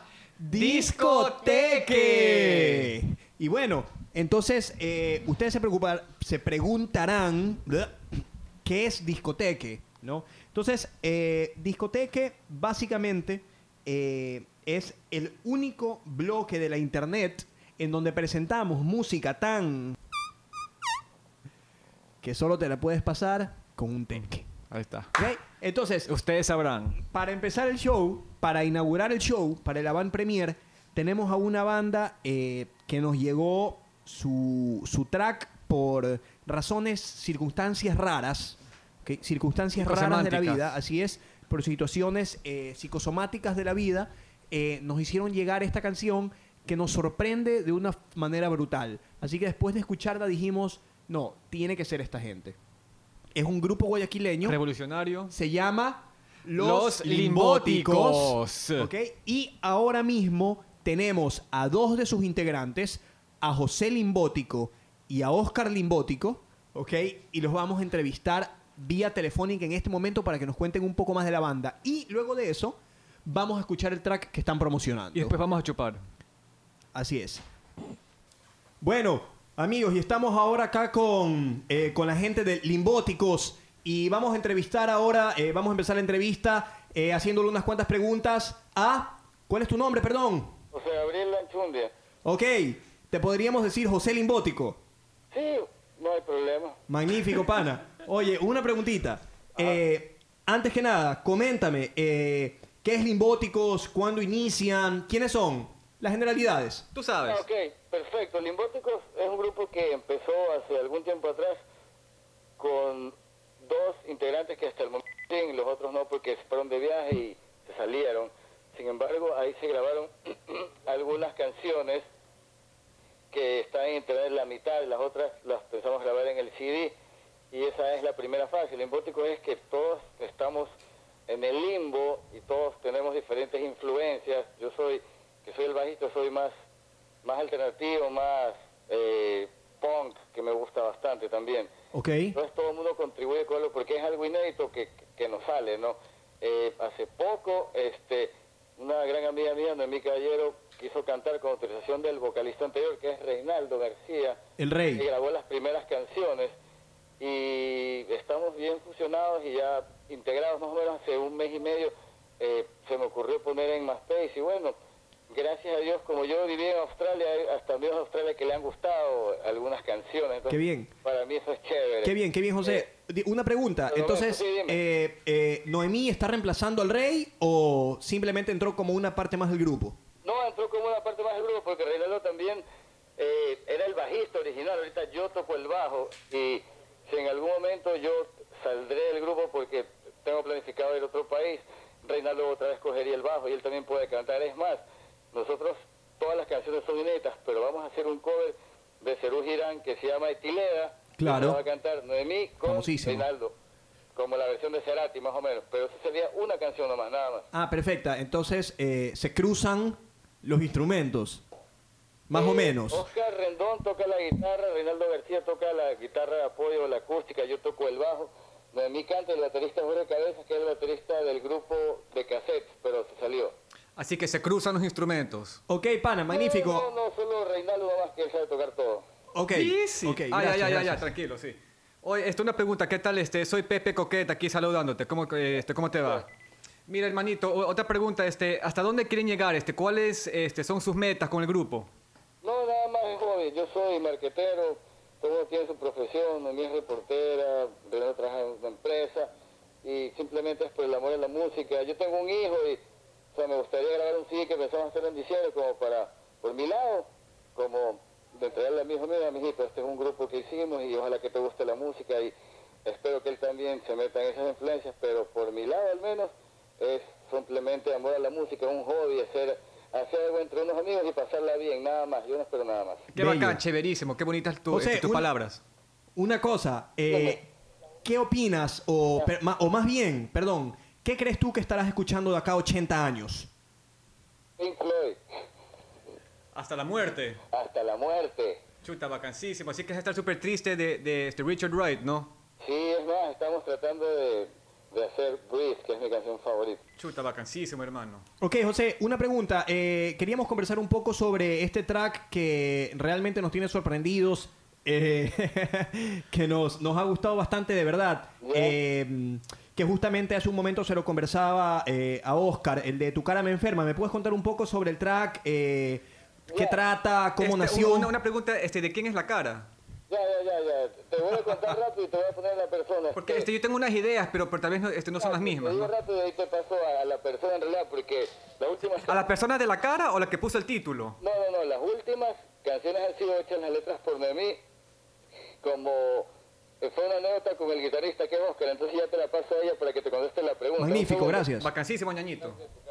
Discoteque. Y bueno, entonces ustedes se preguntarán ¿qué es discoteque? ¿No? Entonces, discoteque básicamente es el único bloque de la internet en donde presentamos música tan que solo te la puedes pasar con un teque. Ahí está. ¿Ok? Entonces, Ustedes sabrán. para empezar el show, para inaugurar el show, para el avant premier, tenemos a una banda que nos llegó su track por razones, circunstancias raras, ¿ok? Circunstancias raras de la Psicosemánticas. vida, así es, por situaciones psicosomáticas de la vida, nos hicieron llegar esta canción que nos sorprende de una manera brutal. Así que después de escucharla dijimos, no, tiene que ser esta gente. Es un grupo guayaquileño. Revolucionario. Se llama Los Limbóticos. ¿Ok? Y ahora mismo tenemos a dos de sus integrantes, a José Limbótico y a Oscar Limbótico, ¿ok? Y los vamos a entrevistar vía telefónica en este momento para que nos cuenten un poco más de la banda. Y luego de eso, vamos a escuchar el track que están promocionando. Y después vamos a chupar. Así es. Bueno, amigos, y estamos ahora acá con la gente de Limbóticos. Y vamos a entrevistar ahora, vamos a empezar la entrevista haciéndole unas cuantas preguntas a... ¿Cuál es tu nombre, perdón? José Gabriel Lanchundia. Ok, te podríamos decir José Limbótico. Sí, no hay problema. Magnífico, pana. Oye, una preguntita. Antes que nada, coméntame, ¿qué es Limbóticos? ¿Cuándo inician? ¿Quiénes son? Las generalidades. Tú sabes. Ok, perfecto. Limbóticos es un grupo que empezó hace algún tiempo atrás con dos integrantes que hasta el momento siguen y los otros no porque se fueron de viaje y se salieron. Sin embargo, ahí se grabaron algunas canciones que están en internet mitad, las otras las pensamos grabar en el CD, y esa es la primera fase. Lo Limbótico es que todos estamos en el limbo y todos tenemos diferentes influencias. Yo soy el bajista, soy más alternativo, más punk, que me gusta bastante también. Ok. Entonces todo el mundo contribuye con algo porque es algo inédito que nos sale, ¿no? Hace poco, una gran amiga mía, Noemí Caballero, quiso cantar con autorización del vocalista anterior, que es Reinaldo García. El Rey. Que grabó las primeras canciones y estamos bien fusionados y ya integrados más o menos hace un mes y medio. Se me ocurrió poner en MySpace y bueno, gracias a Dios, como yo viví en Australia, hay hasta amigos de Australia que le han gustado algunas canciones. Entonces, Qué bien. Para mí eso es chévere. Qué bien, José. Una pregunta. pero Entonces, sí, dime. ¿Noemí está reemplazando al Rey o simplemente entró como una parte más del grupo? No, entró como una parte más del grupo porque Reinaldo también era el bajista original. Ahorita yo toco el bajo y si en algún momento yo saldré del grupo porque tengo planificado ir a otro país, Reinaldo otra vez cogería el bajo y él también puede cantar. Es más, nosotros todas las canciones son inéditas, pero vamos a hacer un cover de Serú Girán que se llama Etileda. Claro. Que va a cantar Noemí con Famosísimo. Reinaldo, como la versión de Cerati más o menos, pero eso sería una canción nomás, nada más. Ah, perfecta. Entonces, se cruzan los instrumentos. Más o menos. Oscar Rendón toca la guitarra, Reinaldo García toca la guitarra de apoyo, la acústica, yo toco el bajo. Noemí canta, el baterista Jorge Cabezas, que es el baterista del grupo de cassettes, pero se salió. Así que se cruzan los instrumentos. Ok, pana, magnífico. No, solo Reinaldo nomás que él sabe tocar todo. Ok. Sí. Ok, Ah, gracias, ya, gracias. tranquilo, sí. Oye, una pregunta, ¿qué tal? Soy Pepe Coqueta aquí saludándote. ¿Cómo te va? Mira, hermanito, otra pregunta, ¿hasta dónde quieren llegar? ¿Cuáles son sus metas con el grupo? No, nada más es hobby. Yo soy marquetero, todo mundo tiene su profesión, Noemí es reportera, Reinaldo trabaja en una empresa y simplemente es por el amor a la música. Yo tengo un hijo y me gustaría grabar un CD que pensamos hacer en diciembre como por mi lado, como de entregarle a mi hijo, mira, mijito, este es un grupo que hicimos y ojalá que te guste la música y espero que él también se meta en esas influencias, pero por mi lado al menos es simplemente amor a la música, un hobby, hacer algo entre unos amigos y pasarla bien, nada más, yo no espero nada más. Qué Bello. bacán, chéverísimo, qué bonitas José, tus palabras. Una cosa, ¿qué opinas o más bien, perdón, qué crees tú que estarás escuchando de acá a 80 años? Pink Floyd, Hasta la muerte. hasta la muerte. Chuta, vacancísimo. Así que es estar súper triste de Richard Wright, ¿no? Sí, es más, estamos tratando de hacer Breathe, que es mi canción favorita. Chuta, vacancísimo, hermano. Ok, José, una pregunta. Queríamos conversar un poco sobre este track que realmente nos tiene sorprendidos, que nos ha gustado bastante de verdad. Que justamente hace un momento se lo conversaba a Oscar, el de Tu cara me enferma. ¿Me puedes contar un poco sobre el track? ¿Qué trata? ¿Cómo nació? Una pregunta, ¿de quién es la cara? Ya. Te voy a contar rápido y te voy a poner a la persona. Porque yo tengo unas ideas, pero tal vez no son las mismas, Te digo ¿no? rápido y ahí te paso a la persona en realidad, porque las últimas... ¿A la persona de la cara o la que puso el título? No, las últimas canciones han sido hechas las letras por Noemí, como fue una anécdota con el guitarrista que es Oscar, entonces ya te la paso a ella para que te conteste la pregunta. Magnífico, Un segundo. gracias. Vacancísimo, ñañito.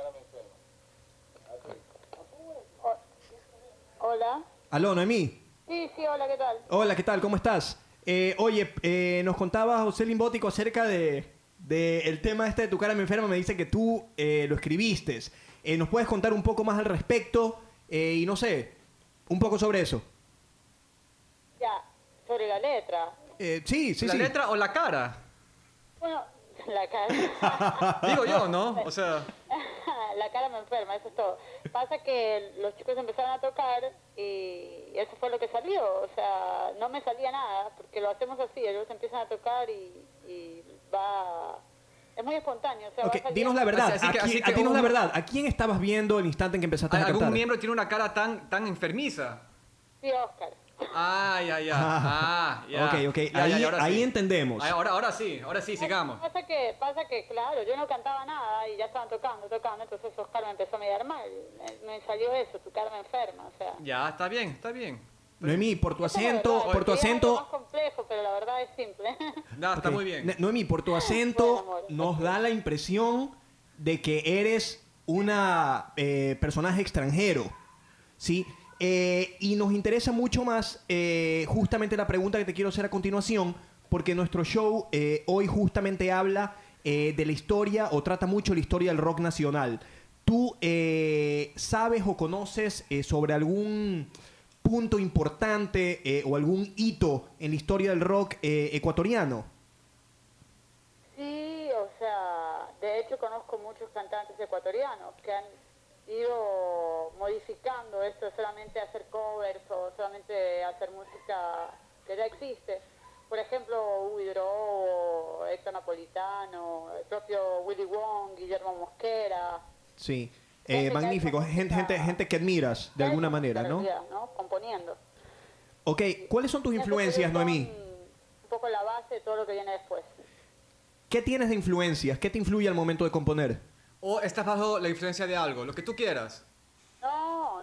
Hola. Aló, Noemí. Sí, hola, ¿qué tal? Hola, ¿qué tal? ¿Cómo estás? Oye, nos contaba José Limbótico acerca de el tema de Tu cara me enferma. Me dice que tú lo escribiste. ¿Nos puedes contar un poco más al respecto? Y no sé, un poco sobre eso. Ya, sobre la letra. Sí. ¿La letra o la cara? Bueno, la cara. Digo yo, ¿no? O sea... La cara me enferma, eso es todo. Pasa que los chicos empezaron a tocar y eso fue lo que salió. O sea, no me salía nada, porque lo hacemos así. Ellos empiezan a tocar y va... Es muy espontáneo. O sea, Ok, va saliendo. dinos la verdad. Así que Dinos la un- verdad. ¿A quién estabas viendo el instante en que empezaste a cantar? ¿Algún miembro tiene una cara tan enfermiza? Sí, Oscar. Ah, ya. Ok. Ya, ahora Ahí sí. entendemos. Ahora sí, sigamos. Pasa que, claro, yo no cantaba nada y ya estaban tocando, entonces Oscar me empezó a mirar mal. Me salió eso, Tu cara me enferma, o sea. Ya, está bien. Noemí, por tu Esa es la acento, verdad, por tu es algo más acento... complejo, pero la verdad es simple. No, está Ok. muy bien. Noemí, por tu acento Bueno, amor. nos da la impresión de que eres una personaje extranjero, ¿sí? Y nos interesa mucho más justamente la pregunta que te quiero hacer a continuación, porque nuestro show hoy justamente habla de la historia o trata mucho la historia del rock nacional. ¿Tú sabes o conoces sobre algún punto importante o algún hito en la historia del rock ecuatoriano? Sí, o sea, de hecho conozco muchos cantantes ecuatorianos que han ido modificando esto, solamente hacer covers o solamente hacer música que ya existe. Por ejemplo, Huidro, Héctor Napolitano, el propio Willy Wong, Guillermo Mosquera. Sí, Gente que magnífico. ha hecho Gente, música- gente que admiras de alguna manera, ¿no? ¿no? Componiendo. Ok, ¿cuáles son tus influencias, Noemí? Un poco la base de todo lo que viene después. ¿Qué tienes de influencias? ¿Qué te influye al momento de componer? ¿O estás bajo la influencia de algo? Lo que tú quieras. No.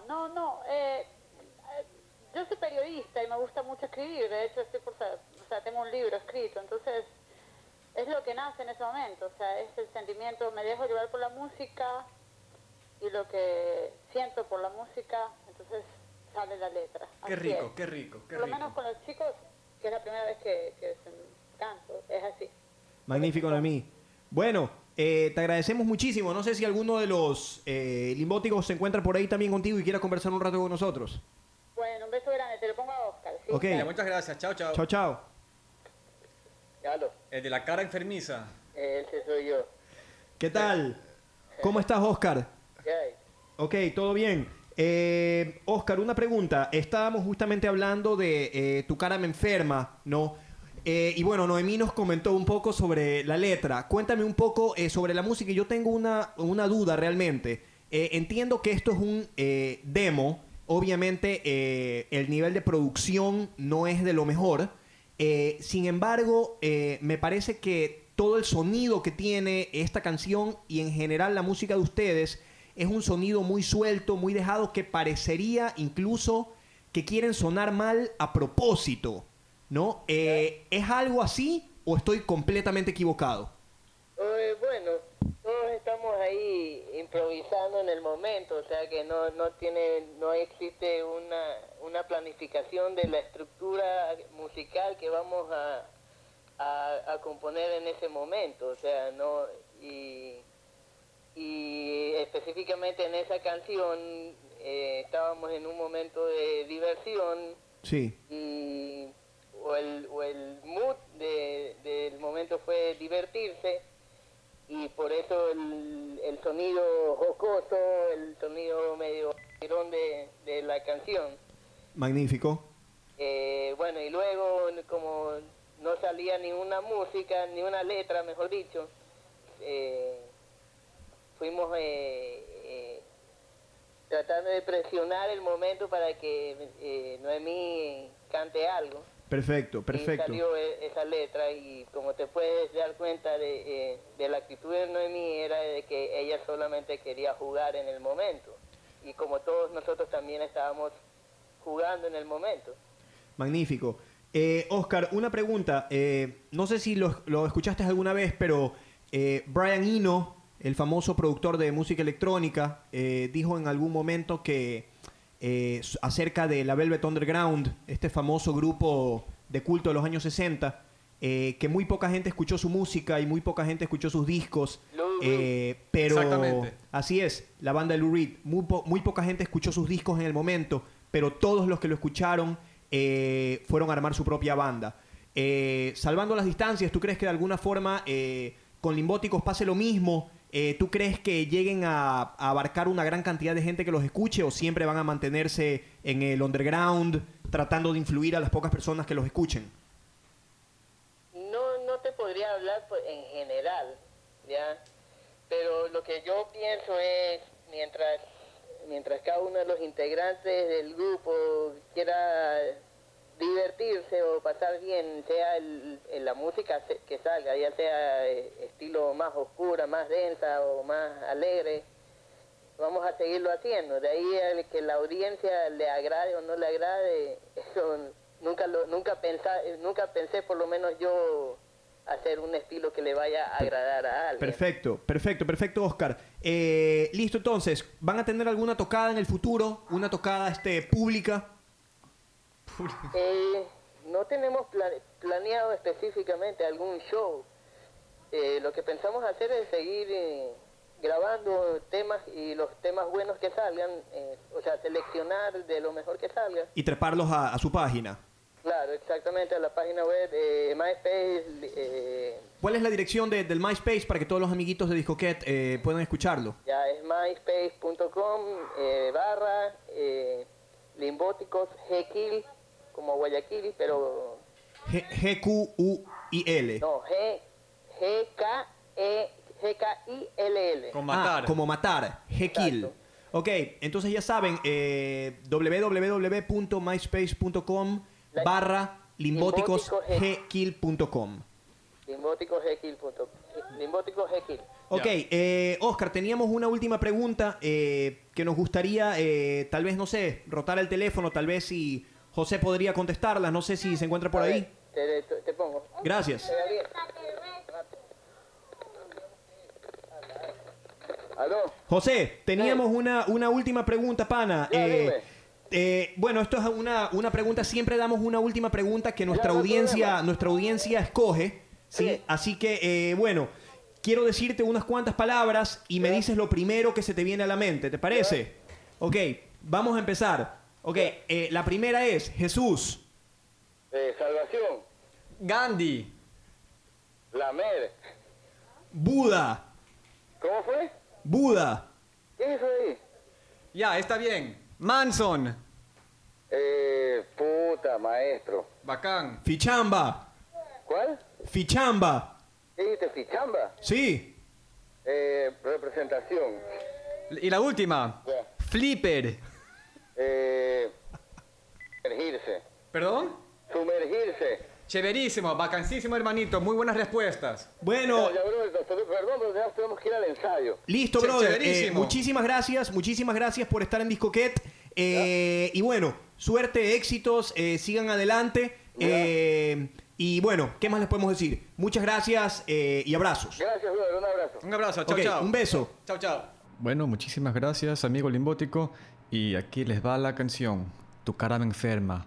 Yo soy periodista y me gusta mucho escribir. De hecho, tengo un libro escrito. Entonces, es lo que nace en ese momento. O sea, es el sentimiento, me dejo llevar por la música y lo que siento por la música, entonces sale la letra. Qué Así rico, es. qué rico, qué Por lo rico. menos con los chicos, que es la primera vez que canto, es así. Magnífico, Noemí. Bueno, te agradecemos muchísimo. No sé si alguno de los limbóticos se encuentra por ahí también contigo y quiera conversar un rato con nosotros. Bueno, un beso grande, te lo pongo a Oscar. ¿sí? Ok. Ya, muchas gracias. Chao, chao. Chao, chao. Aló, El de la cara enfermiza. ese soy yo. ¿Qué tal? ¿Cómo estás, Oscar? ¿Qué hay? Ok, todo bien. Oscar, una pregunta. Estábamos justamente hablando de Tu cara me enferma, ¿no? Y bueno, Noemí nos comentó un poco sobre la letra. Cuéntame un poco sobre la música. Yo tengo una duda realmente. Entiendo que esto es un demo. Obviamente el nivel de producción no es de lo mejor. Sin embargo, me parece que todo el sonido que tiene esta canción y en general la música de ustedes es un sonido muy suelto, muy dejado, que parecería incluso que quieren sonar mal a propósito, ¿no? ¿Es algo así o estoy completamente equivocado? Bueno, todos estamos ahí improvisando en el momento, o sea que no existe una planificación de la estructura musical que vamos a componer en ese momento, o sea, y específicamente en esa canción estábamos en un momento de diversión Sí. o el mood del momento fue divertirse, y por eso el sonido jocoso, el sonido medio tirón de la canción. Magnífico. Bueno, y luego como no salía ni una música, ni una letra, mejor dicho, fuimos tratando de presionar el momento para que Noemí cante algo. Perfecto, Y perfecto. salió esa letra, y como te puedes dar cuenta de la actitud de Noemí, era de que ella solamente quería jugar en el momento. Y como todos nosotros también estábamos jugando en el momento. Magnífico. Oscar, una pregunta. No sé si lo escuchaste alguna vez, pero Brian Eno, el famoso productor de música electrónica, dijo en algún momento que acerca de la Velvet Underground, este famoso grupo de culto de los años 60, que muy poca gente escuchó su música y muy poca gente escuchó sus discos. Pero Exactamente. así es, la banda de Lou Reed, muy poca gente escuchó sus discos en el momento, pero todos los que lo escucharon fueron a armar su propia banda. Salvando las distancias, ¿tú crees que de alguna forma con Limbóticos pase lo mismo? ¿Tú crees que lleguen a abarcar una gran cantidad de gente que los escuche, o siempre van a mantenerse en el underground tratando de influir a las pocas personas que los escuchen? No te podría hablar en general, ¿ya? Pero lo que yo pienso es, mientras cada uno de los integrantes del grupo quiera divertirse o pasar bien, sea la música que salga, ya sea estilo más oscura, más densa o más alegre, vamos a seguirlo haciendo. De ahí el que la audiencia le agrade o no le agrade, eso nunca pensé, por lo menos yo, hacer un estilo que le vaya a agradar a alguien. Perfecto, Oscar. Listo, entonces, ¿van a tener alguna tocada en el futuro? ¿Una tocada pública? No tenemos planeado específicamente algún show. Lo que pensamos hacer es seguir grabando temas y los temas buenos que salgan, o sea, seleccionar de lo mejor que salga. Y treparlos a su página. Claro, exactamente, a la página web, MySpace. ¿Cuál es la dirección del MySpace para que todos los amiguitos de Discoquet puedan escucharlo? Ya es myspace.com /limbóticos Gquil, como Guayaquil, pero... G-Q-U-I-L. No, G-K-I-L-L. Como matar, Gquil. Ok, entonces ya saben, www.myspace.com /limbóticosgquil.com. Limbóticos Gquil. Ok, Oscar, teníamos una última pregunta que nos gustaría, tal vez, no sé, rotar el teléfono, tal vez si José podría contestarla, no sé si se encuentra por ahí. Te pongo. Gracias. ¿Aló? José, teníamos una última pregunta, pana. Bueno, esto es una pregunta, siempre damos una última pregunta que nuestra audiencia escoge, ¿sí? Así que, bueno, quiero decirte unas cuantas palabras y me dices lo primero que se te viene a la mente, ¿te parece? Ok, vamos a empezar. Ok, la primera es Jesús. Salvación. Gandhi. Lamer. Buda. ¿Cómo fue? Buda. ¿Qué es eso ahí? Ya, está bien. Manson. Puta, maestro. Bacán. Fichamba. ¿Cuál? Fichamba. ¿Qué dijiste? ¿Fichamba? Sí. Representación. Y la última. Ya. Flipper. Sumergirse. ¿Perdón? Sumergirse. Chéverísimo, vacancísimo, hermanito. Muy buenas respuestas. Bueno. Ya, bro, perdón, pero ya tenemos que ir al ensayo. Listo, brother. Chéverísimo. Muchísimas gracias por estar en Discoquet. Y bueno, suerte, éxitos, sigan adelante. Y bueno, ¿qué más les podemos decir? Muchas gracias y abrazos. Gracias, brother, un abrazo. Un abrazo, chao, Ok, chao. un beso. Chao, chao. Bueno, muchísimas gracias, amigo Limbótico. Y aquí les va la canción, Tu cara me enferma.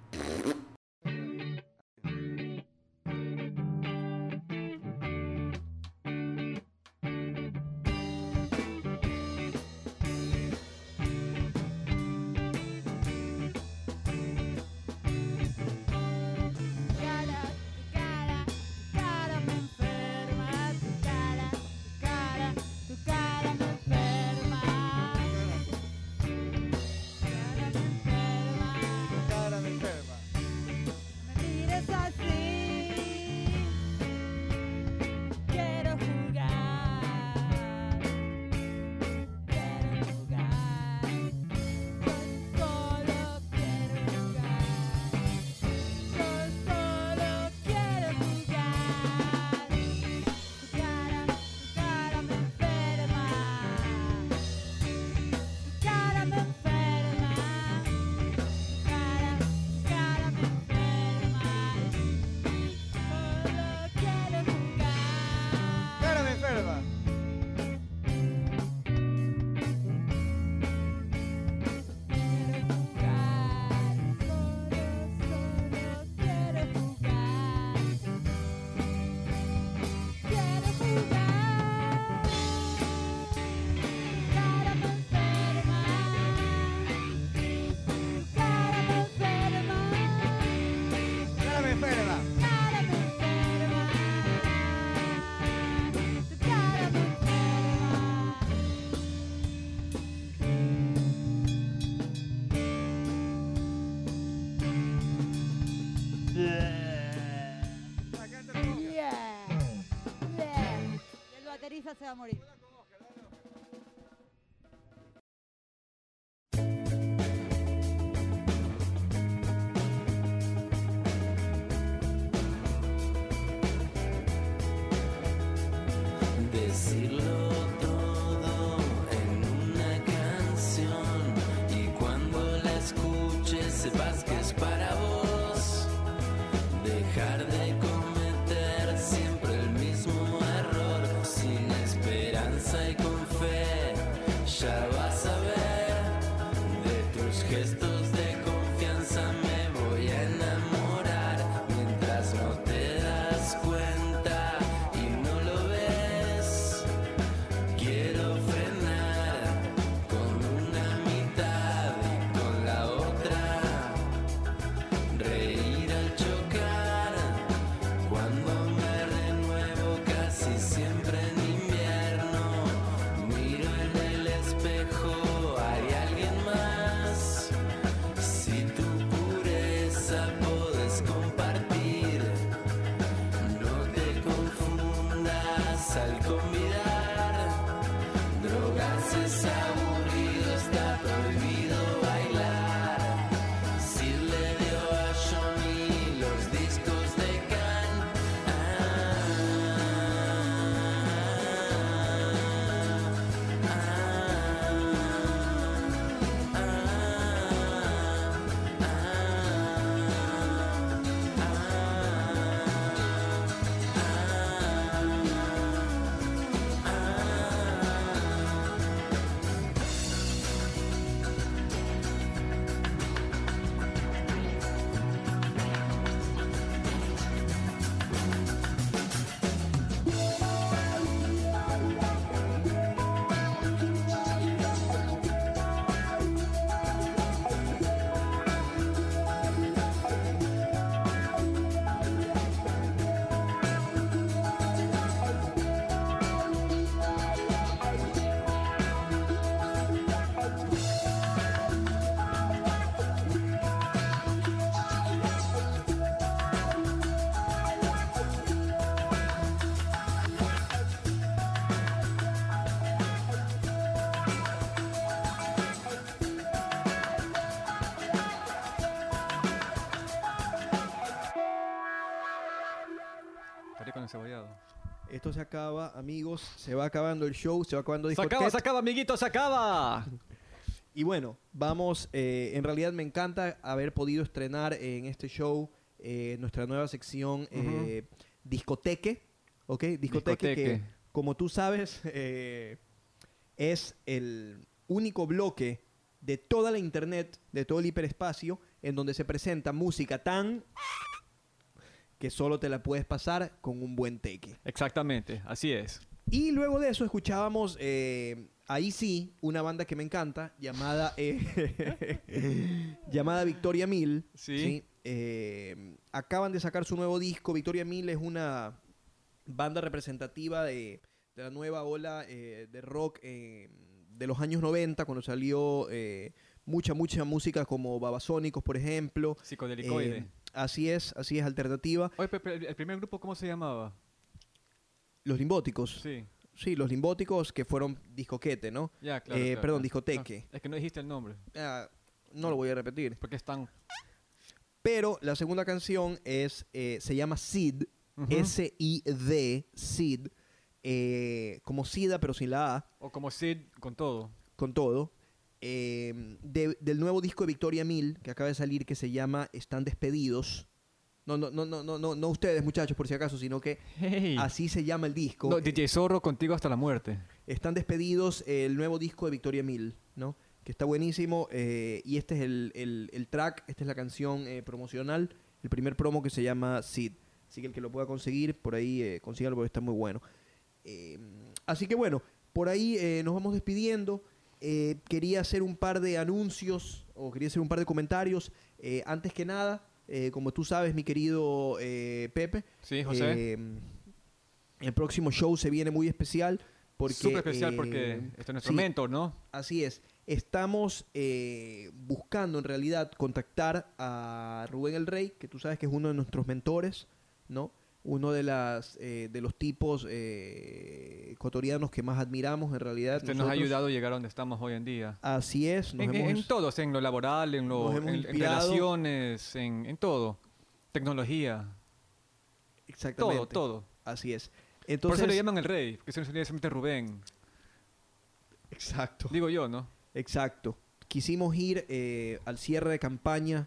Se va a morir. Decirlo todo en una canción y cuando la escuches sepas que es para vos. Dejar de cometer siempre Chile con encebollado. Esto se acaba, amigos. Se va acabando el show, se va acabando ¡Se Discoteca. acaba, se acaba, amiguito, se acaba! Y bueno, vamos, en realidad me encanta haber podido estrenar en este show nuestra nueva sección Discoteque, ¿ok? Discoteque, que como tú sabes es el único bloque de toda la internet, de todo el hiperespacio, en donde se presenta música tan que solo te la puedes pasar con un buen teque. Exactamente, así es. Y luego de eso escuchábamos, ahí sí, una banda que me encanta, llamada llamada Victoria Mill. Sí. Acaban de sacar su nuevo disco. Victoria Mill es una banda representativa de la nueva ola de rock de los años 90, cuando salió mucha música como Babasónicos, por ejemplo. Psicodelicoide. Así es, alternativa. Oye, pero el primer grupo, ¿cómo se llamaba? Los Limbóticos. Sí. Sí, los Limbóticos, que fueron Discoquete, ¿no? Ya, claro, Perdón, claro. Discoteque. No, es que no dijiste el nombre. No lo voy a repetir. Porque están... Pero la segunda canción se llama Sid, S-I-D, Sid, como SIDA, pero sin la A. O como Sid con todo. Con todo. Del nuevo disco de Victoria Mill, que acaba de salir, que se llama Están Despedidos. No ustedes, muchachos, por si acaso, sino que así se llama el disco. No, DJ Zorro, contigo hasta la muerte. Están Despedidos, el nuevo disco de Victoria Mill, ¿no? Que está buenísimo. Y este es el track, esta es la canción promocional, el primer promo, que se llama Sid. Así que el que lo pueda conseguir, por ahí consígalo porque está muy bueno. Así que bueno, por ahí nos vamos despidiendo. Quería hacer un par de anuncios o quería hacer un par de comentarios. Antes que nada, como tú sabes, mi querido Pepe. Sí, José. El próximo show se viene muy especial. Súper especial porque este es nuestro mentor, ¿no? Así es. Estamos buscando en realidad contactar a Rubén el Rey, que tú sabes que es uno de nuestros mentores, ¿no? Uno de los tipos ecuatorianos que más admiramos en realidad. Este nos ha ayudado a llegar a donde estamos hoy en día. Así es. En todo, en lo laboral, en relaciones, en todo. Tecnología. Exactamente. Todo. Así es. Por Entonces, eso le llaman el Rey, porque se le llama Rubén. Exacto. Digo yo, ¿no? Exacto. Quisimos ir al cierre de campaña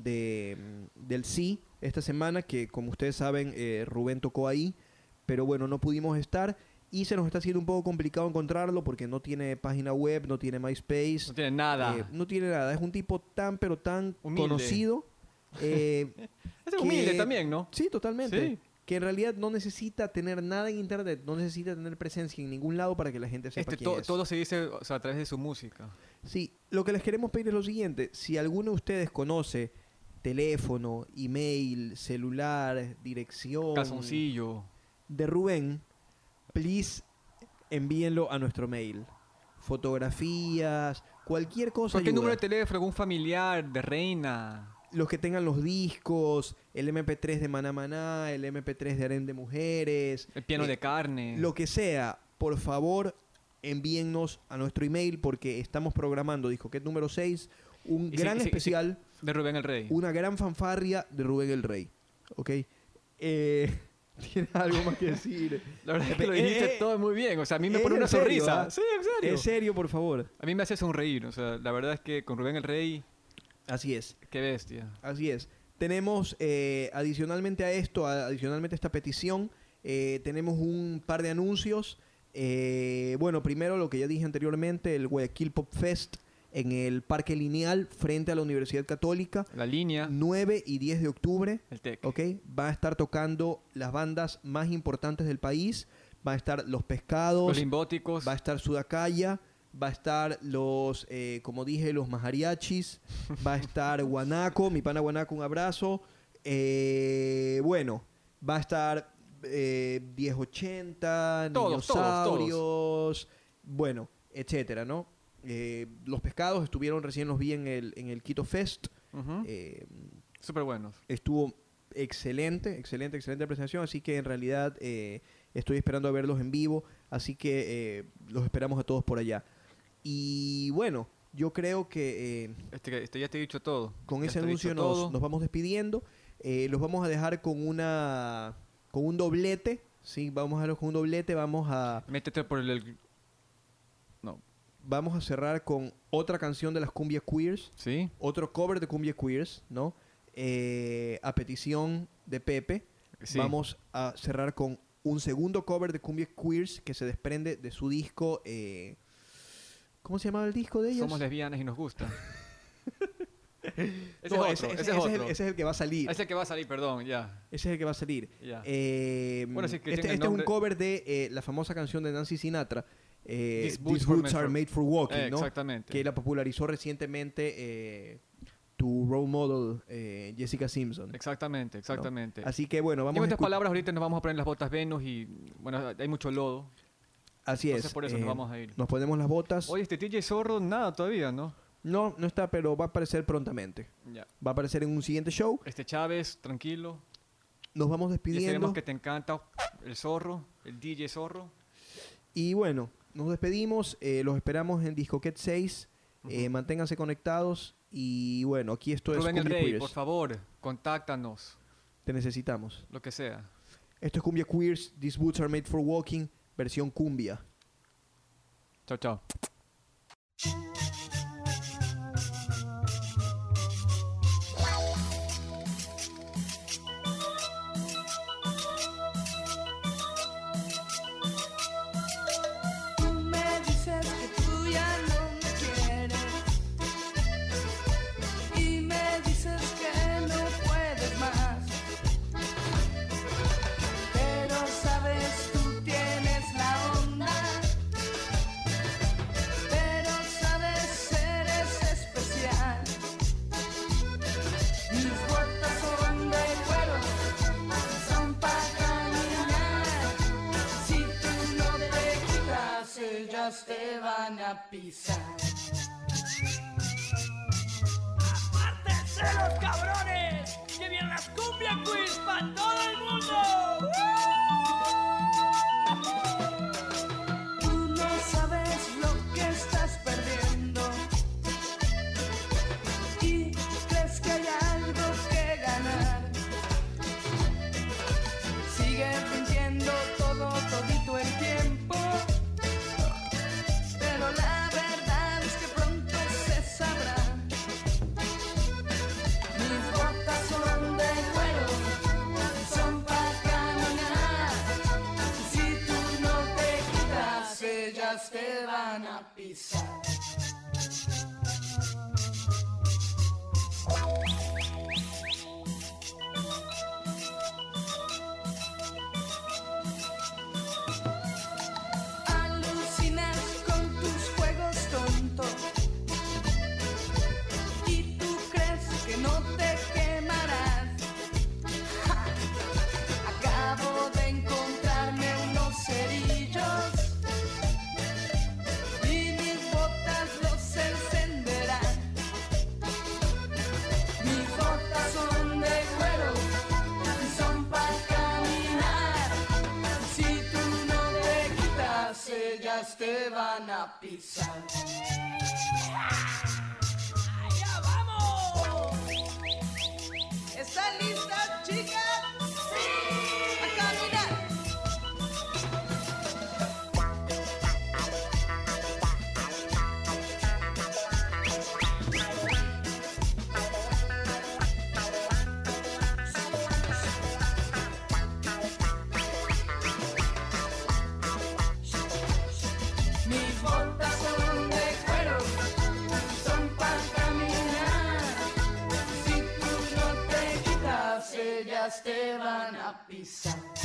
del Sí esta semana, que como ustedes saben, Rubén tocó ahí, pero bueno, no pudimos estar y se nos está haciendo un poco complicado encontrarlo porque no tiene página web, no tiene MySpace. No tiene nada. No tiene nada. Es un tipo tan humilde. conocido. Es humilde también, ¿no? Sí, totalmente. Sí. Que en realidad no necesita tener nada en internet, no necesita tener presencia en ningún lado para que la gente sepa quién es. Todo se dice, o sea, a través de su música. Sí, lo que les queremos pedir es lo siguiente. Si alguno de ustedes conoce teléfono, email, celular, dirección Calzoncillo de Rubén, please envíenlo a nuestro mail. Fotografías, cualquier cosa Cualquier ayuda. número de teléfono, algún familiar, de reina. Los que tengan los discos, el MP3 de Maná Maná, el MP3 de Harem de Mujeres, El piano de carne. lo que sea, por favor, envíennos a nuestro email porque estamos programando Discoquet número 6, un gran especial de Rubén el Rey. Una gran fanfarria de Rubén el Rey. ¿Ok? ¿Tienes algo más que decir? La verdad es que lo dijiste todo muy bien. O sea, a mí me pone una serio, sonrisa. ¿ah? Sí, en serio. En serio, por favor. A mí me hace sonreír. O sea, la verdad es que con Rubén el Rey... Así es. Qué bestia. Así es. Tenemos, adicionalmente a esto, adicionalmente a esta petición, tenemos un par de anuncios. Bueno, primero lo que ya dije anteriormente, el Guayaquil Pop Fest en el Parque Lineal frente a la Universidad Católica. La Línea. 9 y 10 de octubre. El TEC. ¿Ok? Va a estar tocando las bandas más importantes del país. Va a estar Los Pescados. Los Limbóticos. Va a estar Sudacaya. Va a estar los, como dije, los Majariachis. Va a estar Guanaco, mi pana Guanaco, un abrazo. Bueno, va a estar 1080, Dinosaurios, bueno, etcétera, ¿no? Los Pescados los vi en el Quito Fest. Súper buenos. Estuvo excelente presentación, así que en realidad estoy esperando a verlos en vivo, así que los esperamos a todos por allá. Y bueno, yo creo que ya te he dicho todo. Con Ya ese te he anuncio dicho todo. nos vamos despidiendo. Los vamos a dejar con una con un doblete. Sí, vamos a verlo con un doblete. Vamos a Vamos a cerrar con otra canción de las Cumbia Queers. Sí. Otro cover de Cumbia Queers, ¿no? A petición de Pepe. Sí. Vamos a cerrar con un segundo cover de Cumbia Queers que se desprende de su disco. ¿Cómo se llamaba el disco de ellos? Somos lesbianas y nos gusta. No, ese es el que va a salir. Ese es el que va a salir, perdón, ya. Ese es el que va a salir. Ya. Bueno, sí, que este tenga el es un nombre- cover de la famosa canción de Nancy Sinatra. These These boots are made for walking, ¿no? Exactamente. Que la popularizó recientemente tu role model, Jessica Simpson. Exactamente, exactamente. ¿No? Así que bueno, vamos En a otras escu- palabras, ahorita nos vamos a poner las botas Venus y, bueno, hay mucho lodo. Así Entonces, es. por eso nos vamos a ir. Nos ponemos las botas. Oye, este TJ Zorro, nada todavía, ¿no? No está, pero va a aparecer prontamente. Ya. Va a aparecer en un siguiente show. Este Chávez, tranquilo. Nos vamos Ya despidiendo. sabemos que te encanta el zorro, el DJ Zorro. Y bueno, nos despedimos. Los esperamos en Discoquet 6. Manténganse conectados. Y bueno, aquí esto es Rubén el Cumbia Rey, Queers. por favor, contáctanos, Te necesitamos. lo que sea. Esto es Cumbia Queers. These boots are made for walking. Versión cumbia. Chao, chao. Tú me dices que tú ya no me quieres y me dices que no puedes más, pero sabes, tú tienes la onda, pero sabes, eres especial. Mis botas son de cuero, son para caminar. Si tú no te quitas, ellas te van a pisar. ¡Apártense los cabrones! ¡Que vienen las Cumbia Quiz para todo el mundo! Tú no sabes lo que estás perdiendo y crees que hay algo que ganar. Sigues mintiendo todito el tiempo, pero la verdad es que pronto se sabrá. Mis botas son de cuero, son para caminar. Si tú no te quitas, ellas te van a pisar. Alucinas con tus juegos tontos y tú crees que no te quemarás. ¡Ja! Acabo de encontrarme unos cerillos y mis botas los encenderán. Mis botas son de cuero y son para caminar. Si tú no te quitas, ellas te van a pisar. ¡Allá vamos! ¿Están listas, chicas? ¡Sí! ¡A caminar! Mis botas son de cuero, son para caminar. Si tú no te quitas, ellas te van a pisar.